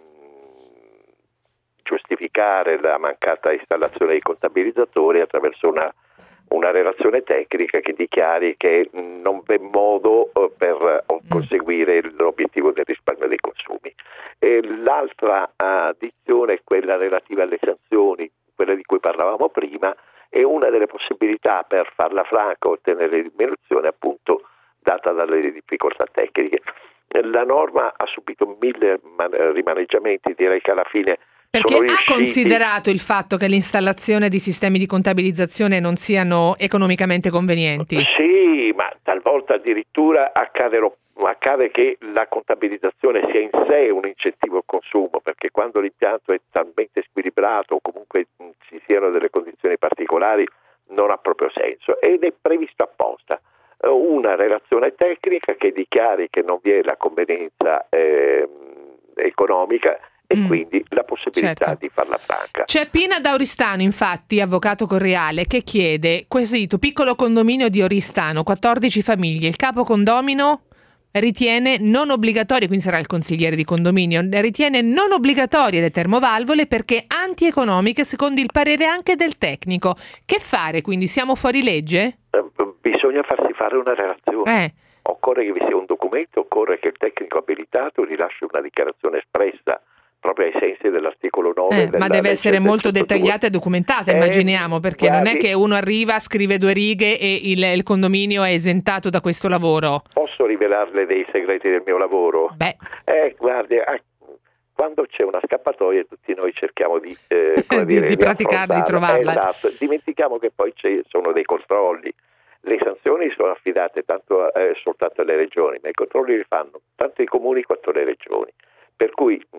giustificare la mancata installazione dei contabilizzatori attraverso una, una relazione tecnica che dichiari che non v'è modo uh, per uh, conseguire l'obiettivo del risparmio dei consumi. E l'altra addizione è quella relativa alle sanzioni, quella di cui parlavamo prima, è una delle possibilità per farla franca o ottenere diminuzione appunto data dalle difficoltà tecniche. La norma ha subito mille rimaneggiamenti, direi che alla fine perché sono ha riusciti... considerato il fatto che l'installazione di sistemi di contabilizzazione non siano economicamente convenienti? Sì, ma talvolta addirittura accadono accade che la contabilizzazione sia in sé un incentivo al consumo, perché quando l'impianto è talmente squilibrato o comunque ci siano delle condizioni particolari non ha proprio senso ed è previsto apposta una relazione tecnica che dichiari che non vi è la convenienza eh, economica e mm, quindi la possibilità certo. di farla franca. C'è Pina da Oristano, infatti, avvocato Correale, che chiede: quesito piccolo condominio di Oristano, quattordici famiglie, il capo condomino ritiene non obbligatorie, quindi sarà il consigliere di condominio, ritiene non obbligatorie le termovalvole perché antieconomiche secondo il parere anche del tecnico. Che fare? Quindi siamo fuori legge? Eh, bisogna farsi fare una relazione. Eh. Occorre che vi sia un documento, occorre che il tecnico abilitato rilasci una dichiarazione espressa proprio ai sensi dell'articolo nove. Eh, della ma deve legge essere molto centodue. dettagliata e documentata, Eh, immaginiamo, perché guardi, non è che uno arriva, scrive due righe e il, il condominio è esentato da questo lavoro. Posso rivelarle dei segreti del mio lavoro? Beh, Eh, guardi, eh, quando c'è una scappatoia tutti noi cerchiamo di, eh, come Di- dire, di praticarla, di affrontarla. trovarla. Esatto. Dimentichiamo che poi ci sono dei controlli. Le sanzioni sono affidate tanto eh, soltanto alle regioni, ma i controlli li fanno tanto i comuni quanto le regioni. Per cui mh,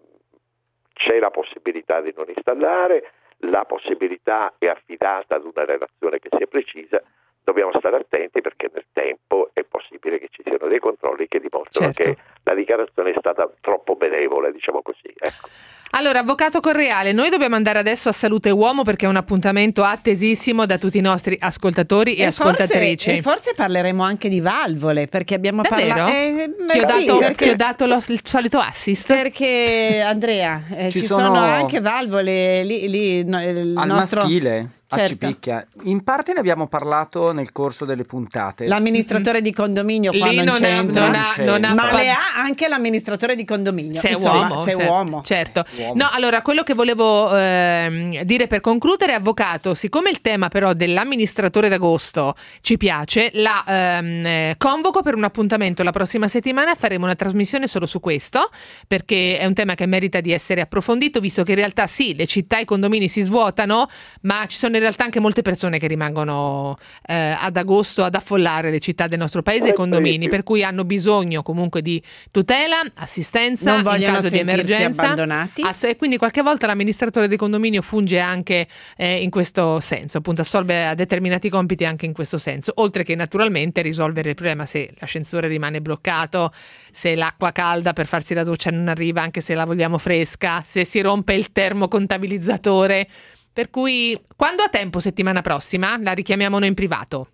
c'è la possibilità di non installare, la possibilità è affidata ad una relazione che sia precisa. Dobbiamo stare attenti perché nel tempo è possibile che ci siano dei controlli che dimostrano Certo. che la dichiarazione è stata troppo benevola, diciamo così. Ecco. allora, avvocato Correale, noi dobbiamo andare adesso a Salute Uomo perché è un appuntamento attesissimo da tutti i nostri ascoltatori e, E ascoltatrici. Forse, e forse parleremo anche di valvole, perché abbiamo Davvero? parlato. Eh, beh, ti ho sì, dato, perché, ti ho dato lo- il solito assist? perché Andrea, eh, ci, Ci sono... sono anche valvole lì, lì no, il al nostro... maschile a Certo. Cipicchia. In parte ne abbiamo parlato nel corso delle puntate. L'amministratore di condominio qua Lì non, non ha, c'entra. non ha- non ha ma pa- le ha anche l'amministratore di condominio. Se è Insomma, uomo, se è cer- uomo. certo. Uomo. No, allora quello che volevo ehm, dire per concludere, avvocato, siccome il tema però dell'amministratore d'agosto ci piace, la ehm, eh, convoco per un appuntamento la prossima settimana. Faremo una trasmissione solo su questo perché è un tema che merita di essere approfondito, visto che in realtà sì, le città e i condomini si svuotano, ma ci sono in realtà anche molte persone che rimangono eh, ad agosto ad affollare le città del nostro paese e i condomini, per cui hanno bisogno comunque di tutela, assistenza Non in vogliono caso di sentirsi emergenza. abbandonati. Ass- e quindi qualche volta l'amministratore del condominio funge anche eh, in questo senso, appunto assolve a determinati compiti anche in questo senso, oltre che naturalmente risolvere il problema se l'ascensore rimane bloccato, se l'acqua calda per farsi la doccia non arriva anche se la vogliamo fresca, se si rompe il termocontabilizzatore. Per cui, quando ha tempo settimana prossima, la richiamiamo noi in privato.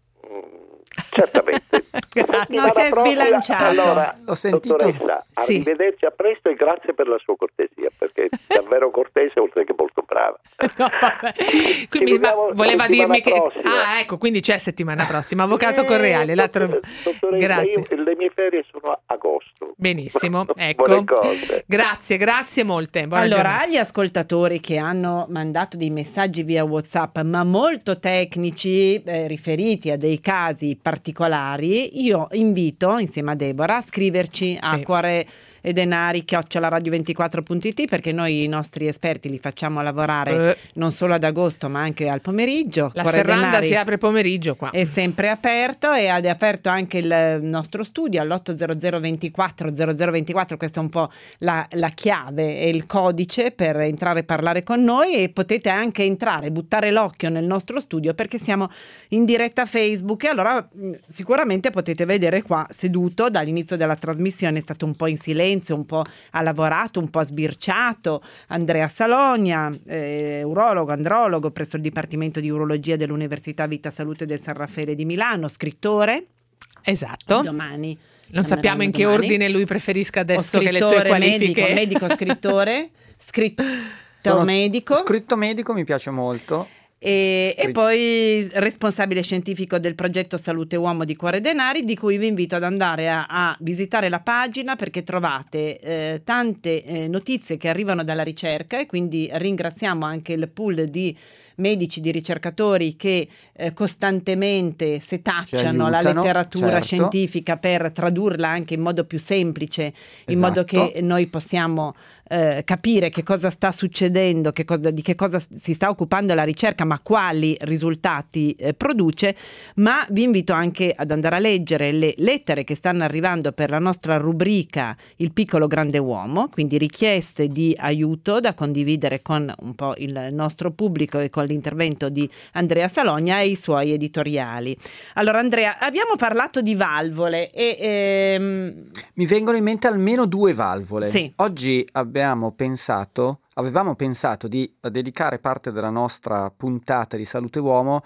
Certamente. Grazie. No, si è Settimana prossima, sbilanciato. Allora, Ho sentito. dottoressa, Sì. arrivederci, a presto e grazie per la sua cortesia, perché è davvero cortese oltre che molto brava. No, vabbè. Quindi, Ci ma vediamo voleva settimana dirmi che prossima. ah, ecco, quindi c'è settimana prossima. Avvocato Eh, Correale, la tro- dottore- dottoressa, grazie. io- le mie ferie sono a agosto. Benissimo, Buone ecco. cose. Grazie, grazie molte. Buona Allora, giornata. agli ascoltatori che hanno mandato dei messaggi via WhatsApp, ma molto tecnici, eh, riferiti a dei casi particolari, io invito, insieme a Deborah, a scriverci a Sì. cuore e denari chiocciola radio ventiquattro punto it, perché noi i nostri esperti li facciamo lavorare Eh. non solo ad agosto ma anche al pomeriggio. La Cuore serranda Denari si apre pomeriggio qua. è sempre aperto e è aperto anche il nostro studio all'otto zero zero ventiquattro zero zero ventiquattro. Questa è un po' la, la chiave e il codice per entrare e parlare con noi, e potete anche entrare, buttare l'occhio nel nostro studio perché siamo in diretta Facebook, e allora mh, sicuramente potete vedere qua seduto dall'inizio della trasmissione. È stato un po' in silenzio, un po' ha lavorato, un po' sbirciato Andrea Salogna, eh, urologo, andrologo presso il Dipartimento di Urologia dell'Università Vita Salute del San Raffaele di Milano, scrittore. Esatto. Domani Non sappiamo in che domani. ordine lui preferisca O adesso che le sue scrittore, qualifiche. medico, medico scrittore, scritto Sono- medico. Scritto medico mi piace molto. E, e Scritto. poi responsabile scientifico del progetto Salute Uomo di Cuore Denari, di cui vi invito ad andare a, a visitare la pagina, perché trovate eh, tante eh, notizie che arrivano dalla ricerca, e quindi ringraziamo anche il pool di medici, di ricercatori che eh, costantemente setacciano la aiutano, letteratura certo. scientifica per tradurla anche in modo più semplice, in Esatto. modo che noi possiamo eh, capire che cosa sta succedendo, che cosa, di che cosa si sta occupando la ricerca, ma quali risultati eh, produce. Ma vi invito anche ad andare a leggere le lettere che stanno arrivando per la nostra rubrica Il piccolo grande uomo, quindi richieste di aiuto da condividere con un po' il nostro pubblico e con l'intervento di Andrea Salogna e i suoi editoriali. Allora Andrea, abbiamo parlato di valvole e ehm... Mi vengono in mente almeno due valvole. Sì. Oggi abbiamo pensato, avevamo pensato di dedicare parte della nostra puntata di Salute Uomo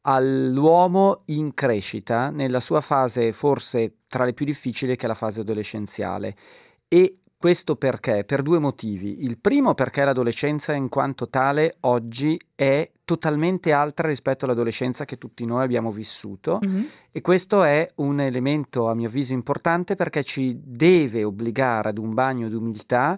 all'uomo in crescita, nella sua fase forse tra le più difficili, che è la fase adolescenziale. E questo perché? Per due motivi. Il primo perché l'adolescenza in quanto tale oggi è totalmente altra rispetto all'adolescenza che tutti noi abbiamo vissuto, mm-hmm. e questo è un elemento a mio avviso importante perché ci deve obbligare ad un bagno d'umiltà,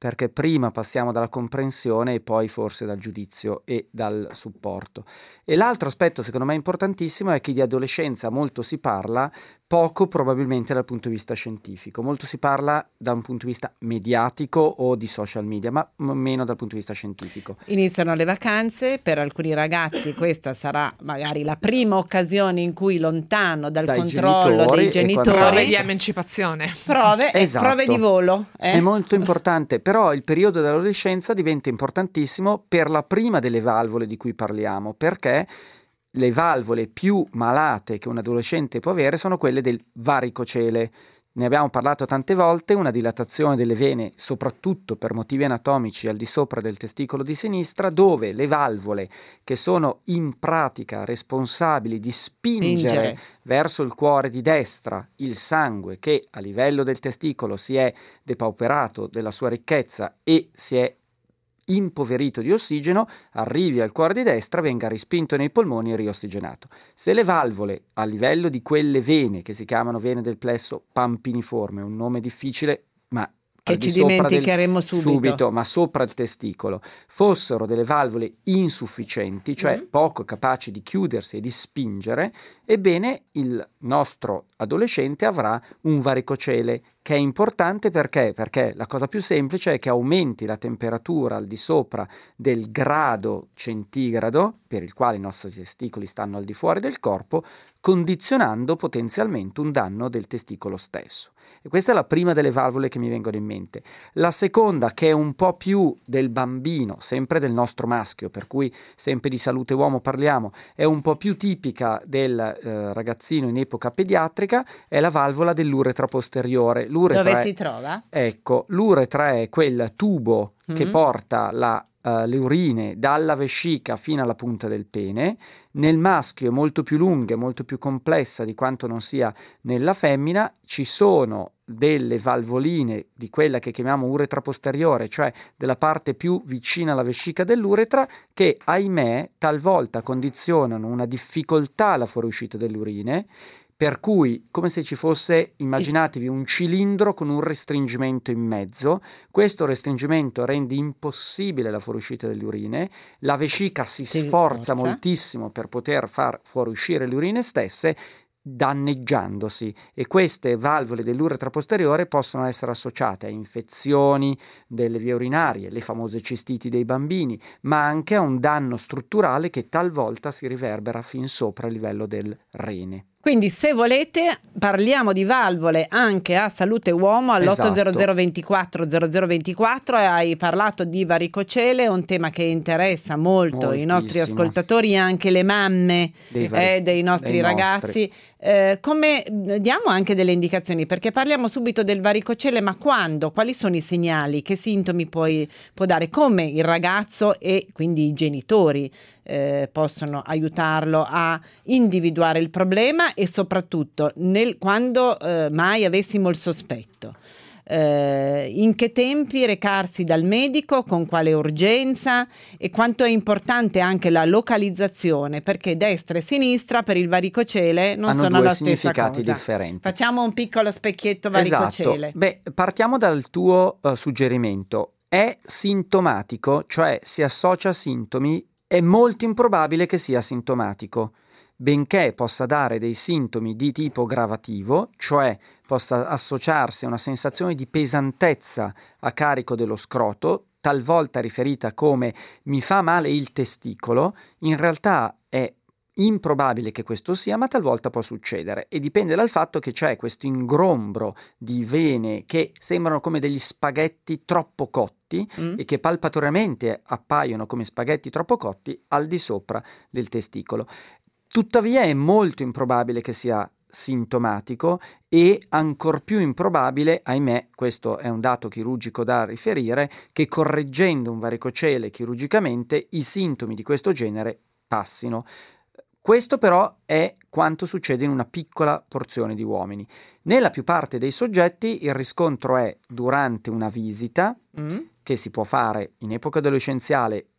perché prima passiamo dalla comprensione e poi forse dal giudizio e dal supporto. E l'altro aspetto secondo me importantissimo è che di adolescenza molto si parla, poco probabilmente dal punto di vista scientifico, molto si parla da un punto di vista mediatico o di social media, ma m- meno dal punto di vista scientifico. Iniziano le vacanze, per alcuni ragazzi questa sarà magari la prima occasione in cui lontano dal Dai controllo genitori dei e genitori Prove di emancipazione. prove, eh, Esatto. prove di volo. eh. È molto importante, però il periodo dell'adolescenza diventa importantissimo per la prima delle valvole di cui parliamo, perché le valvole più malate che un adolescente può avere sono quelle del varicocele. Ne abbiamo parlato tante volte, una dilatazione delle vene, soprattutto per motivi anatomici al di sopra del testicolo di sinistra, dove le valvole che sono in pratica responsabili di spingere, Spingere. verso il cuore di destra il sangue che a livello del testicolo si è depauperato della sua ricchezza e si è impoverito di ossigeno, arrivi al cuore di destra, venga rispinto nei polmoni e riossigenato. Se le valvole a livello di quelle vene che si chiamano vene del plesso pampiniforme, un nome difficile ma Che al di ci sopra del- dimenticheremo subito. ma sopra il testicolo, fossero delle valvole insufficienti, cioè Mm. poco capaci di chiudersi e di spingere, ebbene il nostro adolescente avrà un varicocele, che è importante perché? Perché la cosa più semplice è che aumenti la temperatura al di sopra del grado centigrado, per il quale i nostri testicoli stanno al di fuori del corpo, condizionando potenzialmente un danno del testicolo stesso. E questa è la prima delle valvole che mi vengono in mente. La seconda, che è un po' più del bambino, sempre del nostro maschio, per cui sempre di salute uomo parliamo, è un po' più tipica del eh, ragazzino in epoca pediatrica, è la valvola dell'uretra posteriore. L'uretra Dove è- si trova? Ecco, l'uretra è quel tubo che Mhm. porta la, eh, le urine dalla vescica fino alla punta del pene. Nel maschio è molto più lunga, molto più complessa di quanto non sia nella femmina. Ci sono delle valvoline di quella che chiamiamo uretra posteriore, cioè della parte più vicina alla vescica dell'uretra, che ahimè talvolta condizionano una difficoltà alla fuoriuscita delle urine, per cui come se ci fosse, immaginatevi un cilindro con un restringimento in mezzo. Questo restringimento rende impossibile la fuoriuscita delle urine, la vescica si Si sforza forza. moltissimo per poter far fuoriuscire le urine stesse, danneggiandosi, e queste valvole dell'uretra posteriore possono essere associate a infezioni delle vie urinarie, le famose cistiti dei bambini, ma anche a un danno strutturale che talvolta si riverbera fin sopra il livello del rene. Quindi se volete parliamo di valvole anche a Salute Uomo all'otto zero zero ventiquattro zero zero ventiquattro. Hai parlato di varicocele, un tema che interessa molto i nostri Moltissimo. ascoltatori e anche le mamme Dei vari- eh, dei nostri dei ragazzi. Eh, come diamo anche delle indicazioni, perché parliamo subito del varicocele, ma quando? Quali sono i segnali? Che sintomi puoi, può dare? Come il ragazzo e quindi i genitori eh, possono aiutarlo a individuare il problema e soprattutto nel, quando eh, mai avessimo il sospetto. Eh, in che tempi recarsi dal medico, con quale urgenza e quanto è importante anche la localizzazione, perché destra e sinistra per il varicocele non Hanno sono due la stessa significati cosa. differenti. Facciamo un piccolo specchietto varicocele. Esatto. Beh, partiamo dal tuo uh, suggerimento. È sintomatico, cioè si associa a sintomi, è molto improbabile che sia sintomatico. Benché possa dare dei sintomi di tipo gravativo, cioè possa associarsi a una sensazione di pesantezza a carico dello scroto, talvolta riferita come mi fa male il testicolo, in realtà è improbabile che questo sia, ma talvolta può succedere, e dipende dal fatto che c'è questo ingrombro di vene che sembrano come degli spaghetti troppo cotti Mm. e che palpatoriamente appaiono come spaghetti troppo cotti al di sopra del testicolo. Tuttavia è molto improbabile che sia sintomatico e ancor più improbabile, ahimè, questo è un dato chirurgico da riferire, che correggendo un varicocele chirurgicamente i sintomi di questo genere passino. Questo però è quanto succede in una piccola porzione di uomini. Nella più parte dei soggetti il riscontro è durante una visita Mm. che si può fare in epoca adolescenziale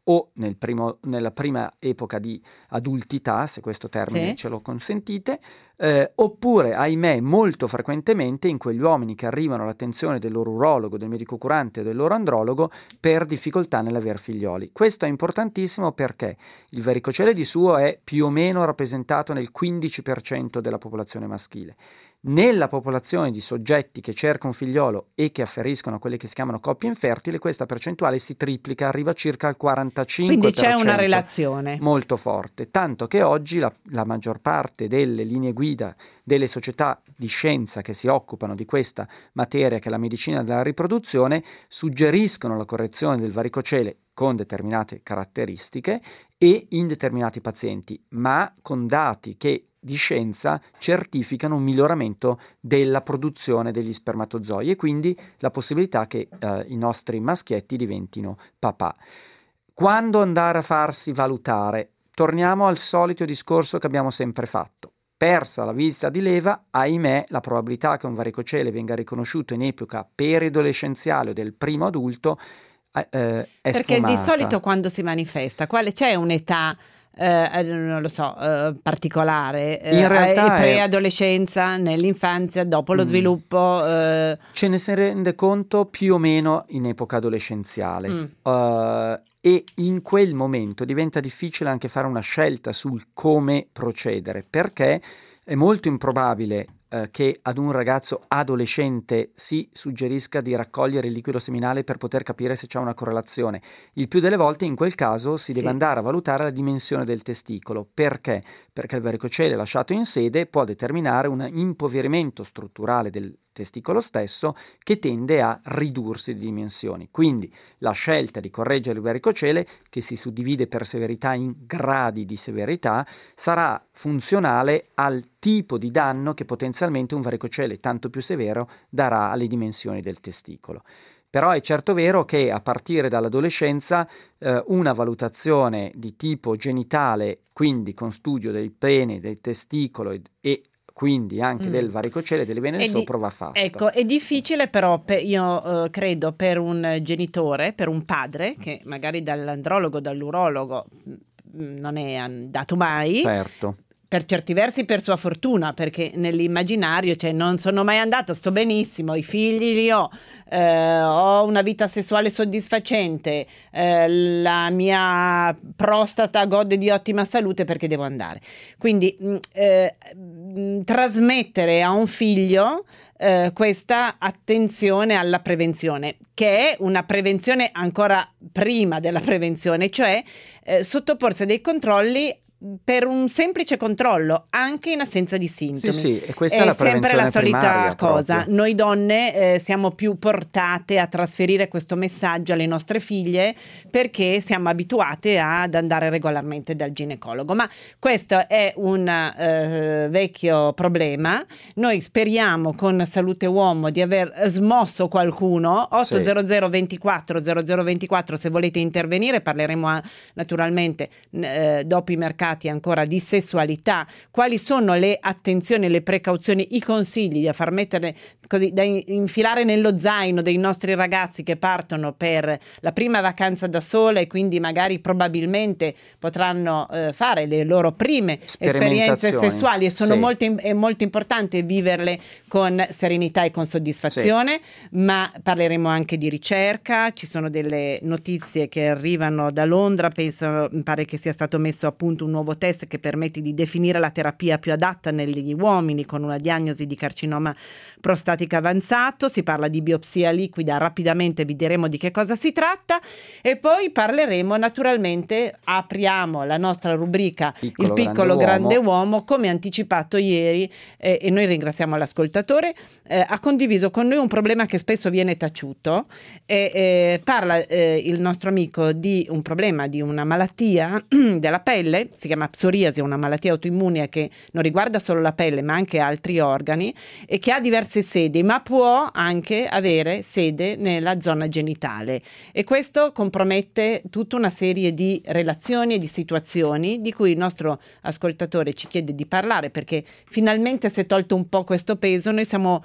o nel primo, nella prima epoca di adultità, se questo termine Sì. ce lo consentite, eh, oppure, ahimè, molto frequentemente in quegli uomini che arrivano all'attenzione del loro urologo, del medico curante o del loro andrologo per difficoltà nell'aver figlioli. Questo è importantissimo perché il varicocele di suo è più o meno rappresentato nel quindici per cento della popolazione maschile. Nella popolazione di soggetti che cercano un figliolo e che afferiscono a quelle che si chiamano coppie infertili, questa percentuale si triplica, arriva circa al quarantacinque per cento. Quindi c'è una relazione molto forte, tanto che oggi la, la maggior parte delle linee guida delle società di scienza che si occupano di questa materia, che è la medicina della riproduzione, suggeriscono la correzione del varicocele con determinate caratteristiche e in determinati pazienti, ma con dati che di scienza certificano un miglioramento della produzione degli spermatozoi e quindi la possibilità che eh, i nostri maschietti diventino papà. Quando andare a farsi valutare? Torniamo al solito discorso che abbiamo sempre fatto. Persa la visita di leva, ahimè, la probabilità che un varicocele venga riconosciuto in epoca periadolescenziale o del primo adulto eh, è perché sfumata. di solito quando si manifesta, quale c'è un'età eh, non lo so eh, particolare eh, in realtà eh, preadolescenza, nell'infanzia, dopo lo Mm. sviluppo eh, Ce ne si rende conto più o meno in epoca adolescenziale. Mm. Uh, e in quel momento diventa difficile anche fare una scelta sul come procedere, perché è molto improbabile eh, che ad un ragazzo adolescente si suggerisca di raccogliere il liquido seminale per poter capire se c'è una correlazione. Il più delle volte in quel caso si Sì. deve andare a valutare la dimensione del testicolo. Perché? Perché il varicocele lasciato in sede può determinare un impoverimento strutturale del testicolo stesso che tende a ridursi di dimensioni. Quindi la scelta di correggere il varicocele, che si suddivide per severità in gradi di severità, sarà funzionale al tipo di danno che potenzialmente un varicocele tanto più severo darà alle dimensioni del testicolo. Però è certo vero che a partire dall'adolescenza eh, una valutazione di tipo genitale, quindi con studio del pene, del testicolo e, e quindi anche Mm. del varicocele, delle vene del È di- sopro va fatta. Ecco, è difficile però per- io eh, credo per un genitore, per un padre che magari dall'andrologo, dall'urologo mh, non è andato mai, Certo. per certi versi per sua fortuna, perché nell'immaginario, cioè, non sono mai andato, sto benissimo, i figli li ho, eh, ho una vita sessuale soddisfacente, eh, la mia prostata gode di ottima salute, perché devo andare. Quindi mh, eh, mh, trasmettere a un figlio eh, questa attenzione alla prevenzione, che è una prevenzione ancora prima della prevenzione, cioè eh, sottoporsi a dei controlli per un semplice controllo, anche in assenza di sintomi. Sì, sì, e questa è la sempre la prevenzione solita primaria cosa. proprio. Noi donne eh, siamo più portate a trasferire questo messaggio alle nostre figlie perché siamo abituate ad andare regolarmente dal ginecologo. Ma questo è un eh, vecchio problema. Noi speriamo con Salute Uomo di aver smosso qualcuno. otto zero zero ventiquattro zero zero ventiquattro se volete intervenire. Parleremo a, naturalmente eh, dopo i mercati ancora di sessualità, quali sono le attenzioni, le precauzioni, i consigli da far mettere così, da infilare nello zaino dei nostri ragazzi che partono per la prima vacanza da sola e quindi magari probabilmente potranno eh, fare le loro prime esperienze sessuali e sono sì. molto, è molto importante viverle con serenità e con soddisfazione, sì. Ma parleremo anche di ricerca, ci sono delle notizie che arrivano da Londra, penso, mi pare che sia stato messo a punto un nuovo test che permette di definire la terapia più adatta negli uomini con una diagnosi di carcinoma prostatico avanzato. Si parla di biopsia liquida, rapidamente vi diremo di che cosa si tratta e poi parleremo naturalmente, apriamo la nostra rubrica Piccolo, Il piccolo grande grande, uomo. uomo, come anticipato ieri eh, e noi ringraziamo l'ascoltatore, eh, ha condiviso con noi un problema che spesso viene taciuto e eh, parla eh, il nostro amico di un problema, di una malattia della pelle, si chiama psoriasi, una malattia autoimmune che non riguarda solo la pelle ma anche altri organi e che ha diverse sedi, ma può anche avere sede nella zona genitale e questo compromette tutta una serie di relazioni e di situazioni di cui il nostro ascoltatore ci chiede di parlare, perché finalmente si è tolto un po' questo peso. Noi siamo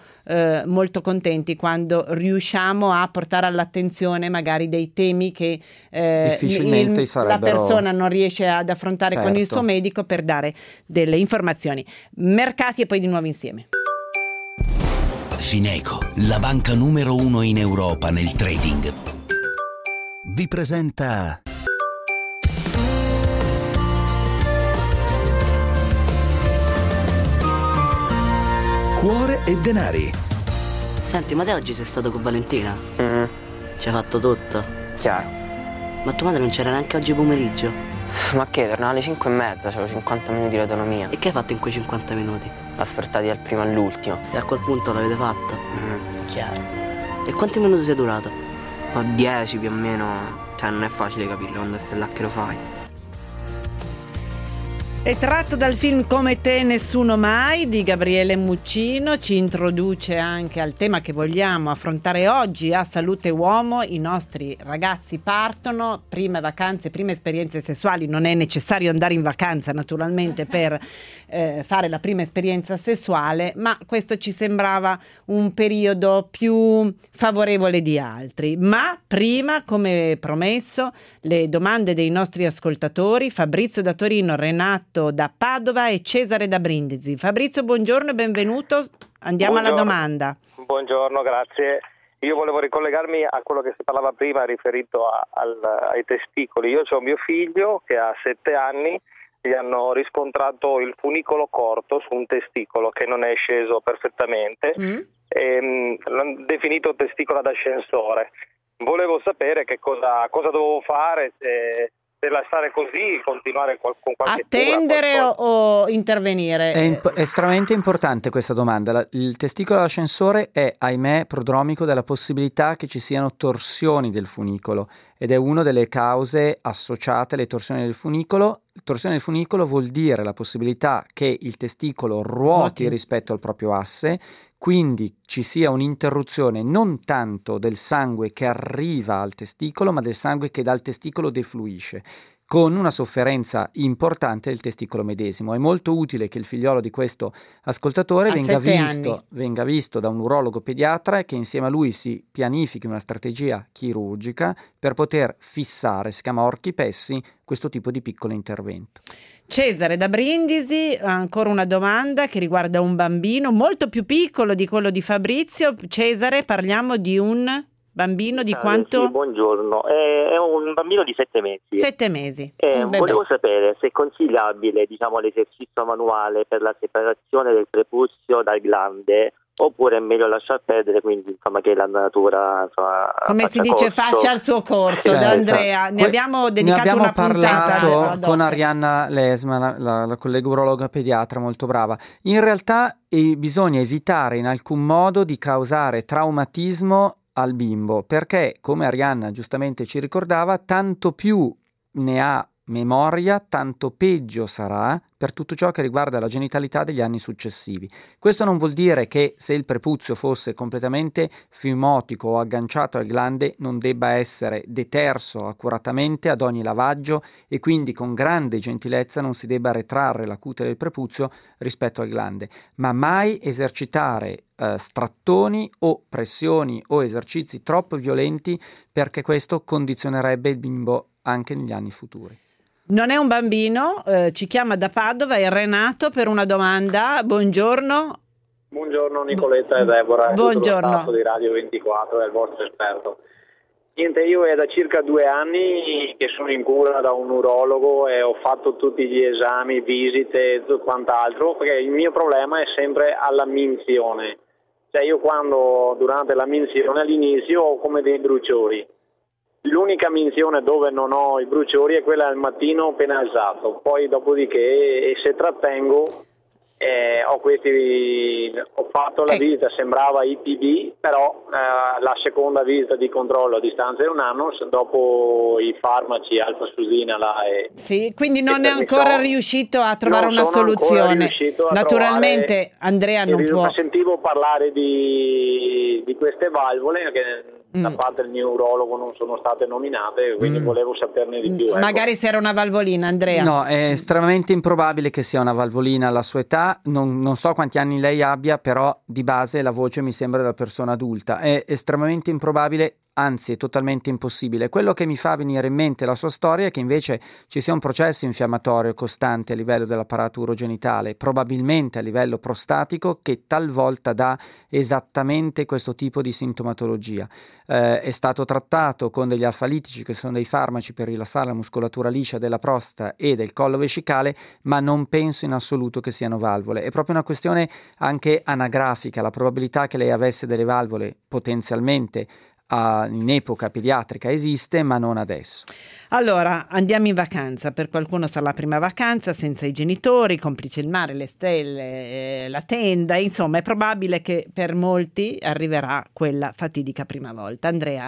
eh, molto contenti quando riusciamo a portare all'attenzione magari dei temi che eh, difficilmente il, sarebbero... la persona non riesce ad affrontare certo. con il suo medico, per dare delle informazioni. Mercati e poi di nuovo insieme. Fineco, la banca numero uno in Europa nel trading, vi presenta Cuore e denari. Senti, ma te oggi sei stato con Valentina? Mm-hmm. Ci hai fatto tutto? Chiaro. Ma tua madre non c'era neanche oggi pomeriggio? Ma che, tornava alle cinque e mezza, c'avevo cinquanta minuti di autonomia. E che hai fatto in quei cinquanta minuti? Asfertati dal primo all'ultimo. E a quel punto l'avete fatto? Mm-hmm. Chiaro. E quanti minuti sei durato? Ma dieci più o meno, cioè non è facile capirlo quando stai là che lo fai. È tratto dal film Come te nessuno mai di Gabriele Muccino, ci introduce anche al tema che vogliamo affrontare oggi a Salute Uomo. I nostri ragazzi partono, prime vacanze, prime esperienze sessuali, non è necessario andare in vacanza naturalmente per eh, fare la prima esperienza sessuale, ma questo ci sembrava un periodo più favorevole di altri. Ma prima, come promesso, le domande dei nostri ascoltatori, Fabrizio da Torino, Renato da Padova e Cesare da Brindisi. Fabrizio, buongiorno e benvenuto. Andiamo buongiorno. alla domanda. Buongiorno, grazie. Io volevo ricollegarmi a quello che si parlava prima riferito a, al, ai testicoli. Io ho mio figlio che ha sette anni, gli hanno riscontrato il funicolo corto su un testicolo che non è sceso perfettamente, mm. e, l'hanno definito testicolo ad ascensore. Volevo sapere che cosa, cosa dovevo fare, se, se lasciare così, continuare con qualche attendere cura, o, o intervenire? È imp- estremamente importante questa domanda. La, il testicolo all'ascensore è, ahimè, prodromico della possibilità che ci siano torsioni del funicolo ed è una delle cause associate alle torsioni del funicolo. Torsione del funicolo vuol dire la possibilità che il testicolo ruoti okay. rispetto al proprio asse, quindi ci sia un'interruzione non tanto del sangue che arriva al testicolo, ma del sangue che dal testicolo defluisce, con una sofferenza importante del testicolo medesimo. È molto utile che il figliolo di questo ascoltatore venga visto, venga visto da un urologo pediatra e che insieme a lui si pianifichi una strategia chirurgica per poter fissare, si chiama orchipessi, questo tipo di piccolo intervento. Cesare da Brindisi, ancora una domanda che riguarda un bambino molto più piccolo di quello di Fabrizio. Cesare, parliamo di un bambino di quanto? Sì, buongiorno, è un bambino di sette mesi. Sette mesi. Eh, volevo sapere se è consigliabile, diciamo, l'esercizio manuale per la separazione del prepuzio dal glande, oppure è meglio lasciar perdere, quindi insomma che la natura insomma, come si dice corso. Faccia il suo corso. Certo. Andrea, ne que- abbiamo dedicato ne abbiamo una parlato puntata con Arianna Lesma, la, la, la collega urologa pediatra molto brava. In realtà eh, bisogna evitare in alcun modo di causare traumatismo al bimbo, perché come Arianna giustamente ci ricordava, tanto più ne ha memoria, tanto peggio sarà per tutto ciò che riguarda la genitalità degli anni successivi. Questo non vuol dire che se il prepuzio fosse completamente fimotico o agganciato al glande non debba essere deterso accuratamente ad ogni lavaggio e quindi con grande gentilezza non si debba retrarre la cute del prepuzio rispetto al glande, ma mai esercitare eh, strattoni o pressioni o esercizi troppo violenti, perché questo condizionerebbe il bimbo anche negli anni futuri. Non è un bambino, eh, ci chiama da Padova, è Renato per una domanda. Buongiorno. Buongiorno Nicoletta e Deborah. Buongiorno. Di Radio ventiquattro, è il vostro esperto. Niente, io è da circa due anni che sono in cura da un urologo e ho fatto tutti gli esami, visite e quant'altro, perché il mio problema è sempre alla minzione. Cioè io quando durante la minzione all'inizio ho come dei bruciori. L'unica minzione dove non ho i bruciori è quella al mattino appena alzato, poi dopodiché se trattengo eh, ho questi ho fatto la visita, sembrava I T B, però eh, la seconda visita di controllo a distanza di un anno dopo i farmaci alfa-susina là e sì, quindi non è ancora so, riuscito a trovare una soluzione. Naturalmente Andrea non può. Sentivo parlare di, di queste valvole che da parte del mio urologo non sono state nominate, quindi Mm. volevo saperne di più. ecco. Magari se era una valvolina, Andrea. No, è estremamente improbabile che sia una valvolina alla sua età, non, non so quanti anni lei abbia, però di base la voce mi sembra da persona adulta, è estremamente improbabile, anzi è totalmente impossibile. Quello che mi fa venire in mente la sua storia è che invece ci sia un processo infiammatorio costante a livello dell'apparato urogenitale, probabilmente a livello prostatico, che talvolta dà esattamente questo tipo di sintomatologia. Eh, è stato trattato con degli alfa-litici, che sono dei farmaci per rilassare la muscolatura liscia della prostata e del collo vescicale, ma non penso in assoluto che siano valvole. È proprio una questione anche anagrafica, la probabilità che lei avesse delle valvole potenzialmente a, in epoca pediatrica esiste, ma non adesso. Allora, andiamo in vacanza. Per qualcuno sarà la prima vacanza senza i genitori, complice il mare, le stelle, eh, la tenda. Insomma, è probabile che per molti arriverà quella fatidica prima volta. Andrea,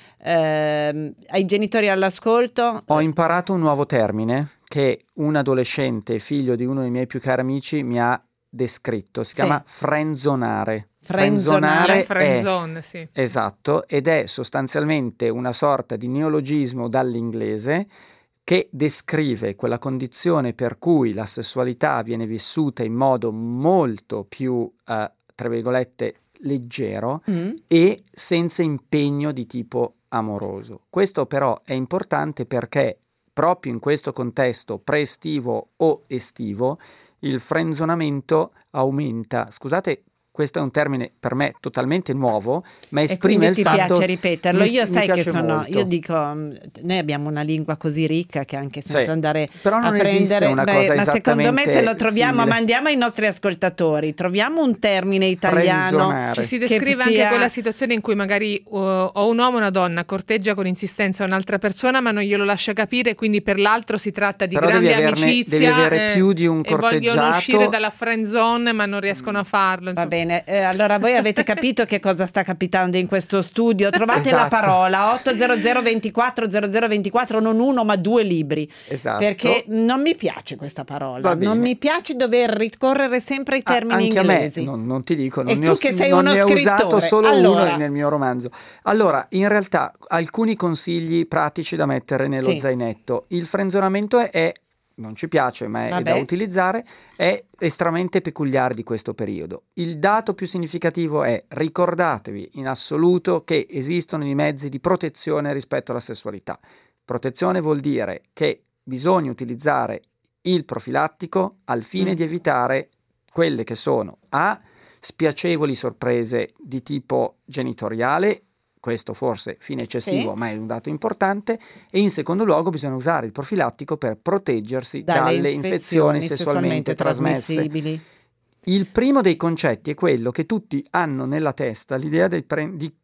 ehm, ai genitori all'ascolto? Ho imparato un nuovo termine che un adolescente, figlio di uno dei miei più cari amici, mi ha descritto. Si Sì. chiama frenzonare. Frenzonare. Frenzonare è- Friendzone, sì. Esatto, ed è sostanzialmente una sorta di neologismo dall'inglese che descrive quella condizione per cui la sessualità viene vissuta in modo molto più, eh, tra virgolette, leggero Mm. e senza impegno di tipo amoroso. Questo però è importante perché proprio in questo contesto pre-estivo o estivo il frenzonamento aumenta. Scusate, questo è un termine per me totalmente nuovo, ma E esprime quindi il ti fatto... piace ripeterlo. mi- Io mi sai che piace sono, molto. io dico, mh, noi abbiamo una lingua così ricca che anche senza Sì, andare però non a esiste prendere, una beh, cosa ma secondo me se lo esattamente troviamo, simile. mandiamo ai nostri ascoltatori, troviamo un termine italiano. Frenzonare. Ci si che descrive sia- anche quella situazione in cui magari uh, o un uomo o una donna corteggia con insistenza un'altra persona ma non glielo lascia capire, quindi per l'altro si tratta di Però grande devi averne- amicizia devi avere eh, più di un e vogliono corteggiato. uscire dalla friend zone ma non riescono a farlo. Va insomma. bene, eh, allora voi avete capito che cosa sta capitando in questo studio. Trovate la Esatto. parola ottocento ventiquattro zero zero ventiquattro, non uno ma due libri. Esatto. Perché non mi piace questa parola, Va bene. non mi piace dover ricorrere sempre ai Ah, termini anche inglesi. a me, non, non ti dico, non E ne tu ho, che sei non uno ne ho usato scrittore, solo allora- uno nel mio romanzo. Allora, in realtà, alcuni consigli pratici da mettere nello Sì. zainetto. Il frenzonamento è, è- non ci piace, ma è, è Vabbè. da utilizzare, è estremamente peculiare di questo periodo. Il dato più significativo è: ricordatevi in assoluto che esistono i mezzi di protezione rispetto alla sessualità. Protezione vuol dire che bisogna utilizzare il profilattico al fine Mm. di evitare quelle che sono A, spiacevoli sorprese di tipo genitoriale, questo forse fine eccessivo, Sì. ma è un dato importante, e in secondo luogo bisogna usare il profilattico per proteggersi Dalle dalle infezioni sessualmente trasmesse. trasmissibili. Il primo dei concetti è quello che tutti hanno nella testa, l'idea del pre- di,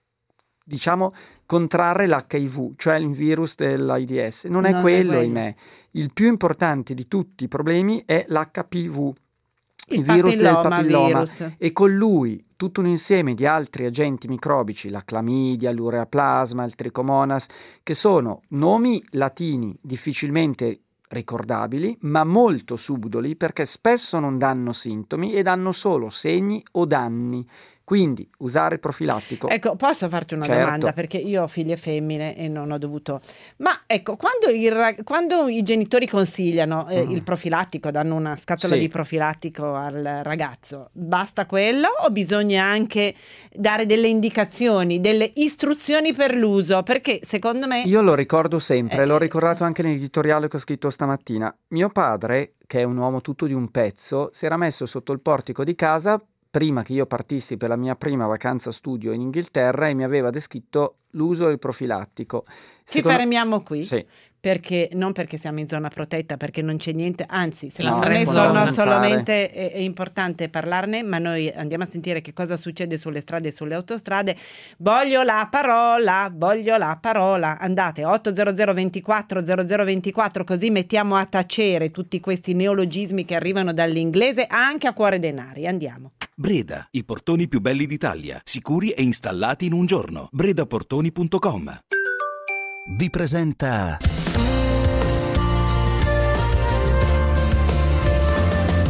diciamo, contrarre l'H I V, cioè il virus dell'AIDS. Non è Non è quello, quello. ahimè. Il più importante di tutti i problemi è l'H P V, il, Il virus del papilloma papilloma, virus. e con lui tutto un insieme di altri agenti microbici, la clamidia, l'ureaplasma, il trichomonas, che sono nomi latini difficilmente ricordabili, ma molto subdoli perché spesso non danno sintomi e danno solo segni o danni. Quindi usare il profilattico. Ecco, posso farti una Certo. domanda, perché io ho figlie femmine e non ho dovuto. Ma ecco, quando, il rag- quando i genitori consigliano eh, Mm. il profilattico, danno una scatola Sì. di profilattico al ragazzo, basta quello o bisogna anche dare delle indicazioni, delle istruzioni per l'uso? Perché secondo me Io lo ricordo sempre, Eh, l'ho ricordato anche nell'editoriale che ho scritto stamattina. Mio padre, che è un uomo tutto di un pezzo, si era messo sotto il portico di casa prima che io partissi per la mia prima vacanza studio in Inghilterra e mi aveva descritto l'uso del profilattico. ci Secondo- fermiamo qui. Sì. Perché non perché siamo in zona protetta, perché non c'è niente, anzi secondo La me friend sono zone. solamente è, è importante parlarne, ma noi andiamo a sentire che cosa succede sulle strade e sulle autostrade. Voglio la parola, voglio la parola. Andate ottocento ventiquattro zero zero ventiquattro, così mettiamo a tacere tutti questi neologismi che arrivano dall'inglese anche a cuore denari. Andiamo. Breda, i portoni più belli d'Italia, sicuri e installati in un giorno. bredaportoni punto com Vi presenta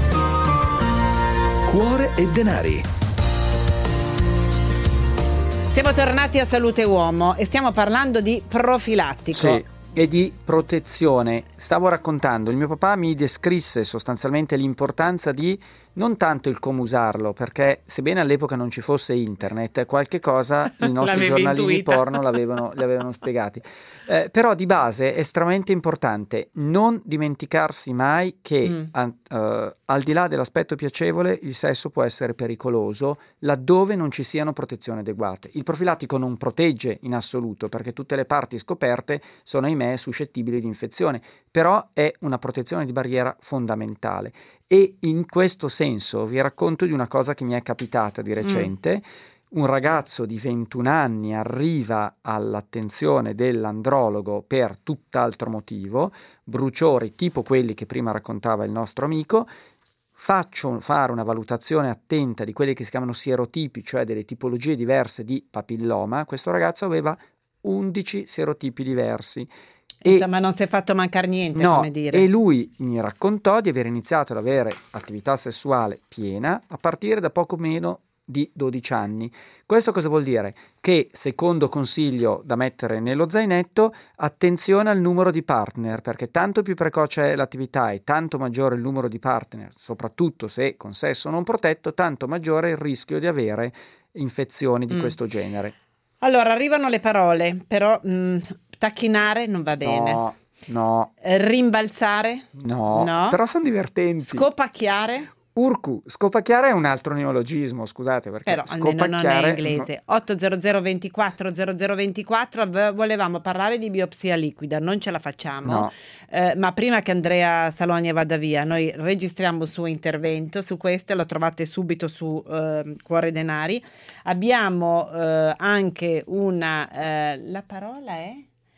Cuore e denari. Siamo tornati a Salute Uomo e stiamo parlando di profilattico. Sì, e di protezione. Stavo raccontando, il mio papà mi descrisse sostanzialmente l'importanza di non tanto il come usarlo, perché sebbene all'epoca non ci fosse internet, qualche cosa i nostri L'avevi giornalini intuita. porno l'avevano, li avevano spiegati. Eh, però di base è estremamente importante non dimenticarsi mai che Mm. a- eh, al di là dell'aspetto piacevole il sesso può essere pericoloso laddove non ci siano protezioni adeguate. Il profilattico non protegge in assoluto perché tutte le parti scoperte sono ahimè suscettibili di infezione, però è una protezione di barriera fondamentale. E in questo senso vi racconto di una cosa che mi è capitata di recente. Un ragazzo di ventuno anni arriva all'attenzione dell'andrologo per tutt'altro motivo, bruciori tipo quelli che prima raccontava il nostro amico. Faccio fare una valutazione attenta di quelli che si chiamano sierotipi, cioè delle tipologie diverse di papilloma. Questo ragazzo aveva undici serotipi diversi. E Insomma, non si è fatto mancare niente, no, come dire. e lui mi raccontò di aver iniziato ad avere attività sessuale piena a partire da poco meno di dodici anni. Questo cosa vuol dire? Che, secondo consiglio da mettere nello zainetto, attenzione al numero di partner, perché tanto più precoce è l'attività e tanto maggiore il numero di partner, soprattutto se con sesso non protetto, tanto maggiore il rischio di avere infezioni di Mm. questo genere. Allora, arrivano le parole, però mh, tacchinare non va bene. No, no, Eh, Rimbalzare? no, No. però sono divertenti. Scopacchiare? Urcu, scopacchiare è un altro neologismo, scusate, perché Però almeno non è scopacchiare inglese. otto zero zero ventiquattro zero zero ventiquattro, v- volevamo parlare di biopsia liquida, non ce la facciamo. No. Eh, ma prima che Andrea Salogna vada via, noi registriamo il suo intervento su questo, lo trovate subito su eh, Cuore Denari. Abbiamo eh, anche una, eh, la parola è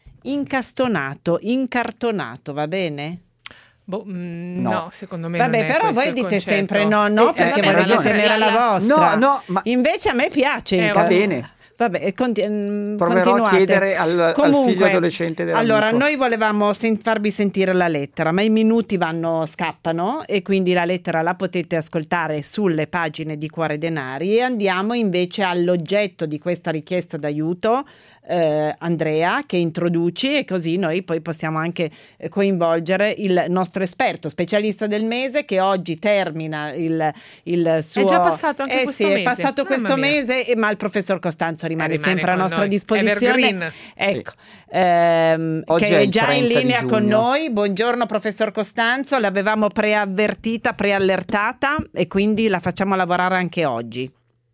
incastonato, incartonato, va bene? Boh, mm, No. no. secondo me Vabbè, non è però questo voi il dite concetto. sempre no, no, Eh, perché eh, volete ragione. tenere la La- vostra. No, no, ma- Invece a me piace. Eh, inca- va bene. Vabbè, conti- mm, Proverò a continuate. chiedere al- al Comunque, figlio adolescente dell'amico. allora, noi volevamo sen- farvi sentire la lettera, ma i minuti vanno, scappano e quindi la lettera la potete ascoltare sulle pagine di Cuore Denari e andiamo invece all'oggetto di questa richiesta d'aiuto, eh, Andrea, che introduci, e così noi poi possiamo anche eh, coinvolgere il nostro esperto, specialista del mese, che oggi termina il, il suo... È già passato anche eh questo sì, mese. è passato Mamma questo mia. mese, e- ma il professor Costanzo rimane, Eh, rimane sempre a con nostra noi. disposizione. Evergreen. Ecco, ehm, Oggi che è è il già in trenta di linea con giugno. noi. Buongiorno professor Costanzo, l'avevamo preavvertita, preallertata e quindi la facciamo lavorare anche oggi.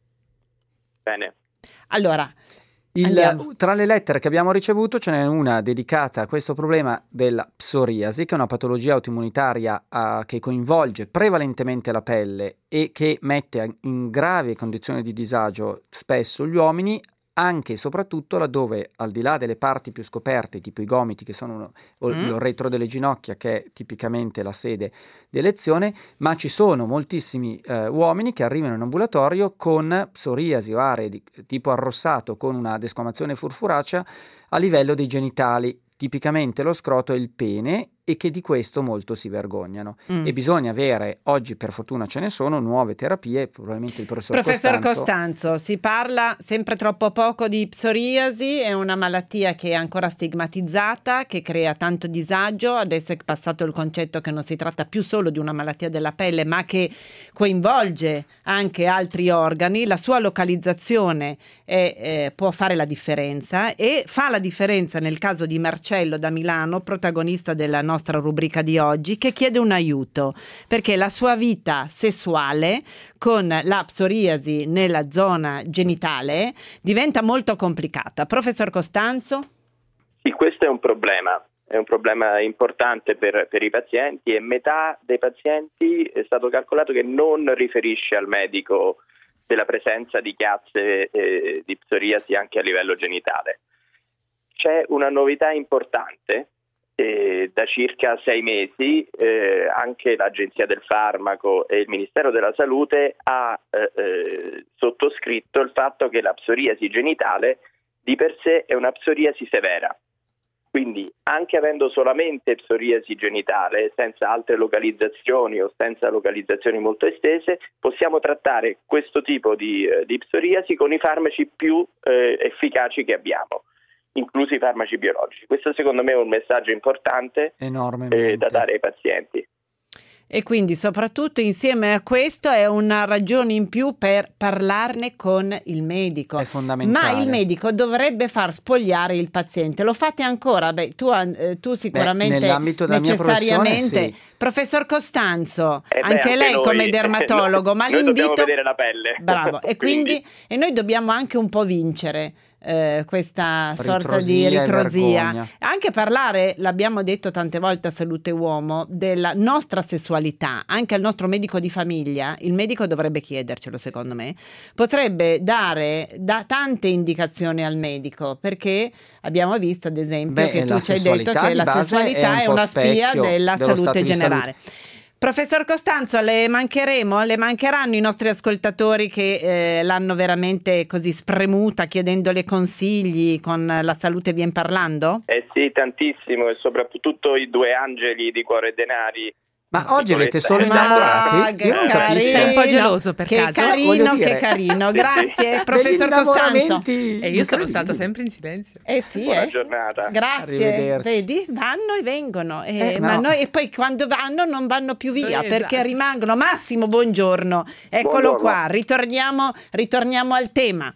Bene. Allora, Il- andiamo. tra le lettere che abbiamo ricevuto ce n'è una dedicata a questo problema della psoriasi, che è una patologia autoimmunitaria eh, che coinvolge prevalentemente la pelle e che mette a- in gravi condizioni di disagio spesso gli uomini, anche e soprattutto laddove, al di là delle parti più scoperte, tipo i gomiti, che sono uno, o Mm. il retro delle ginocchia, che è tipicamente la sede di elezione, ma ci sono moltissimi eh, uomini che arrivano in ambulatorio con psoriasi o aree di tipo arrossato con una desquamazione furfuracea a livello dei genitali, tipicamente lo scroto e il pene, e che di questo molto si vergognano. Mm. E bisogna avere, oggi per fortuna ce ne sono, nuove terapie, probabilmente il professor, Professor Costanzo. Costanzo, si parla sempre troppo poco di psoriasi, è una malattia che è ancora stigmatizzata, che crea tanto disagio. Adesso è passato il concetto che non si tratta più solo di una malattia della pelle, ma che coinvolge anche altri organi. La sua localizzazione è, eh, può fare la differenza, e fa la differenza nel caso di Marcello da Milano, protagonista della nostra rubrica di oggi, che chiede un aiuto perché la sua vita sessuale con la psoriasi nella zona genitale diventa molto complicata. Professor Costanzo? Sì, questo è un problema, è un problema importante per, per i pazienti, e metà dei pazienti è stato calcolato che non riferisce al medico della presenza di chiazze eh, di psoriasi anche a livello genitale. C'è una novità importante. Eh, da circa sei mesi eh, anche l'Agenzia del Farmaco e il Ministero della Salute ha eh, eh, sottoscritto il fatto che la psoriasi genitale di per sé è una psoriasi severa. Quindi anche avendo solamente psoriasi genitale, senza altre localizzazioni o senza localizzazioni molto estese, possiamo trattare questo tipo di, eh, di psoriasi con i farmaci più eh, efficaci che abbiamo, inclusi i farmaci biologici. Questo secondo me è un messaggio importante eh, da dare ai pazienti. E quindi soprattutto insieme a questo è una ragione in più per parlarne con il medico. È fondamentale. Ma il medico dovrebbe far spogliare il paziente. Lo fate ancora? Beh, tu, eh, tu sicuramente beh, nell'ambito della necessariamente. Mia sì. Professor Costanzo, eh beh, anche, anche lei noi, come dermatologo, no, ma noi l'invito... dobbiamo vedere la pelle. Bravo, e quindi, quindi e noi dobbiamo anche un po' vincere eh, questa sorta di Ritrosia e ritrosia. vergogna. Anche parlare, l'abbiamo detto tante volte a Salute Uomo, della nostra sessualità, anche al nostro medico di famiglia, il medico dovrebbe chiedercelo secondo me, potrebbe dare da tante indicazioni al medico, perché abbiamo visto ad esempio Beh, che tu la ci hai detto sessualità che la di base sessualità è è, un una po' spia specchio della dello salute stato di generale. salute. Professor Costanzo, le mancheremo? Le mancheranno i nostri ascoltatori che eh, l'hanno veramente così spremuta chiedendole consigli con La Salute Vien Parlando? Eh sì, tantissimo, e soprattutto i due angeli di Cuore e Denari. Ma oggi avete solo Ma innamorati? che Io non carino. capisco. Sei un po' geloso per che caso? carino, Voglio che dire. carino, grazie Degli professor Costanzo. innamoramenti E io sono incredibili. stata sempre in silenzio. Eh sì, Buona eh. giornata. Grazie, Arrivederci. vedi, vanno e vengono, eh, Eh, ma no. noi, e poi quando vanno non vanno più via, Esatto. perché rimangono. Massimo, buongiorno, eccolo Buongiorno. qua, ritorniamo, ritorniamo al tema.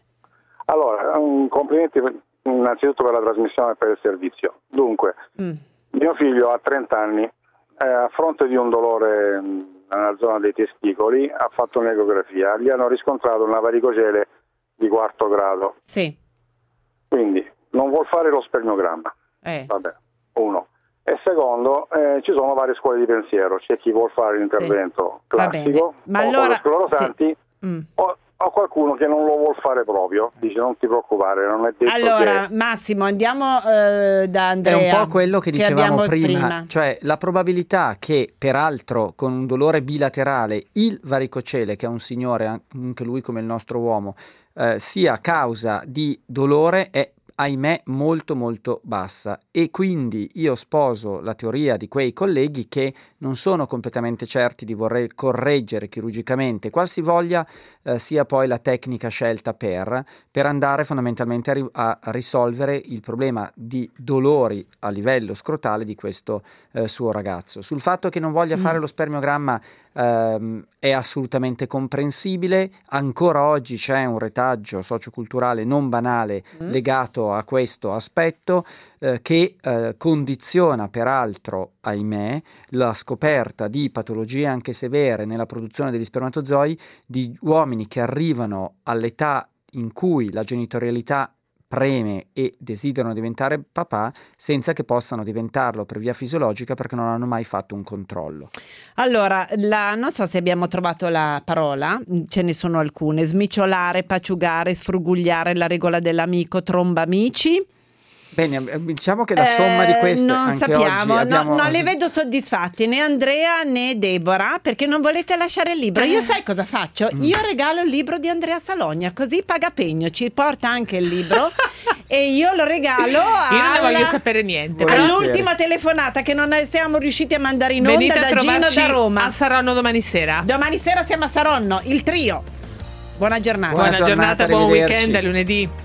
Allora, un complimenti per- innanzitutto per la trasmissione e per il servizio. Dunque, Mm. mio figlio ha trenta anni, eh, a fronte di un dolore mh, nella zona dei testicoli, ha fatto un'ecografia, gli hanno riscontrato una varicocele di quarto grado, Sì, quindi non vuol fare lo spermiogramma, eh. vabbè, uno. E secondo, eh, ci sono varie scuole di pensiero, c'è chi vuol fare l'intervento Va classico, bene. Ma o allora- con le sclerosanti, sì. Mm. o, o qualcuno che non lo vuol fare proprio, dice non ti preoccupare, non è detto Allora, che... Massimo, andiamo eh, da Andrea. È un po' quello che dicevamo abbiamo prima, cioè la probabilità che peraltro con un dolore bilaterale il varicocele, che è un signore, anche lui come il nostro uomo, eh, sia causa di dolore è ahimè molto molto bassa, e quindi io sposo la teoria di quei colleghi che non sono completamente certi di voler correggere chirurgicamente qualsivoglia eh, sia poi la tecnica scelta per, per andare fondamentalmente a, ri- a risolvere il problema di dolori a livello scrotale di questo eh, suo ragazzo. Sul fatto che non voglia Mm. fare lo spermiogramma ehm, è assolutamente comprensibile. Ancora oggi c'è un retaggio socioculturale non banale Mm. legato a questo aspetto eh, che eh, condiziona peraltro, ahimè, la scoperta di patologie anche severe nella produzione degli spermatozoi di uomini che arrivano all'età in cui la genitorialità preme e desiderano diventare papà senza che possano diventarlo per via fisiologica perché non hanno mai fatto un controllo. Allora, la, non so se abbiamo trovato la parola, ce ne sono alcune: smiciolare, paciugare, sfrugugliare, la regola dell'amico, tromba amici. Bene, diciamo che la somma di queste Eh, non anche sappiamo, oggi abbiamo... no, non le vedo soddisfatti né Andrea né Deborah, perché non volete lasciare il libro. Io sai cosa faccio? Io regalo il libro di Andrea Salogna, così paga pegno, ci porta anche il libro e io lo regalo Io non ne alla- voglio sapere niente. Però Volentieri. all'ultima telefonata che non siamo riusciti a mandare in onda venite a da Gino trovarci da Roma. a Saronno domani sera. Domani sera siamo a Saronno, il trio. Buona giornata. Buona Buona giornata, giornata, buon arrivederci. weekend, a lunedì.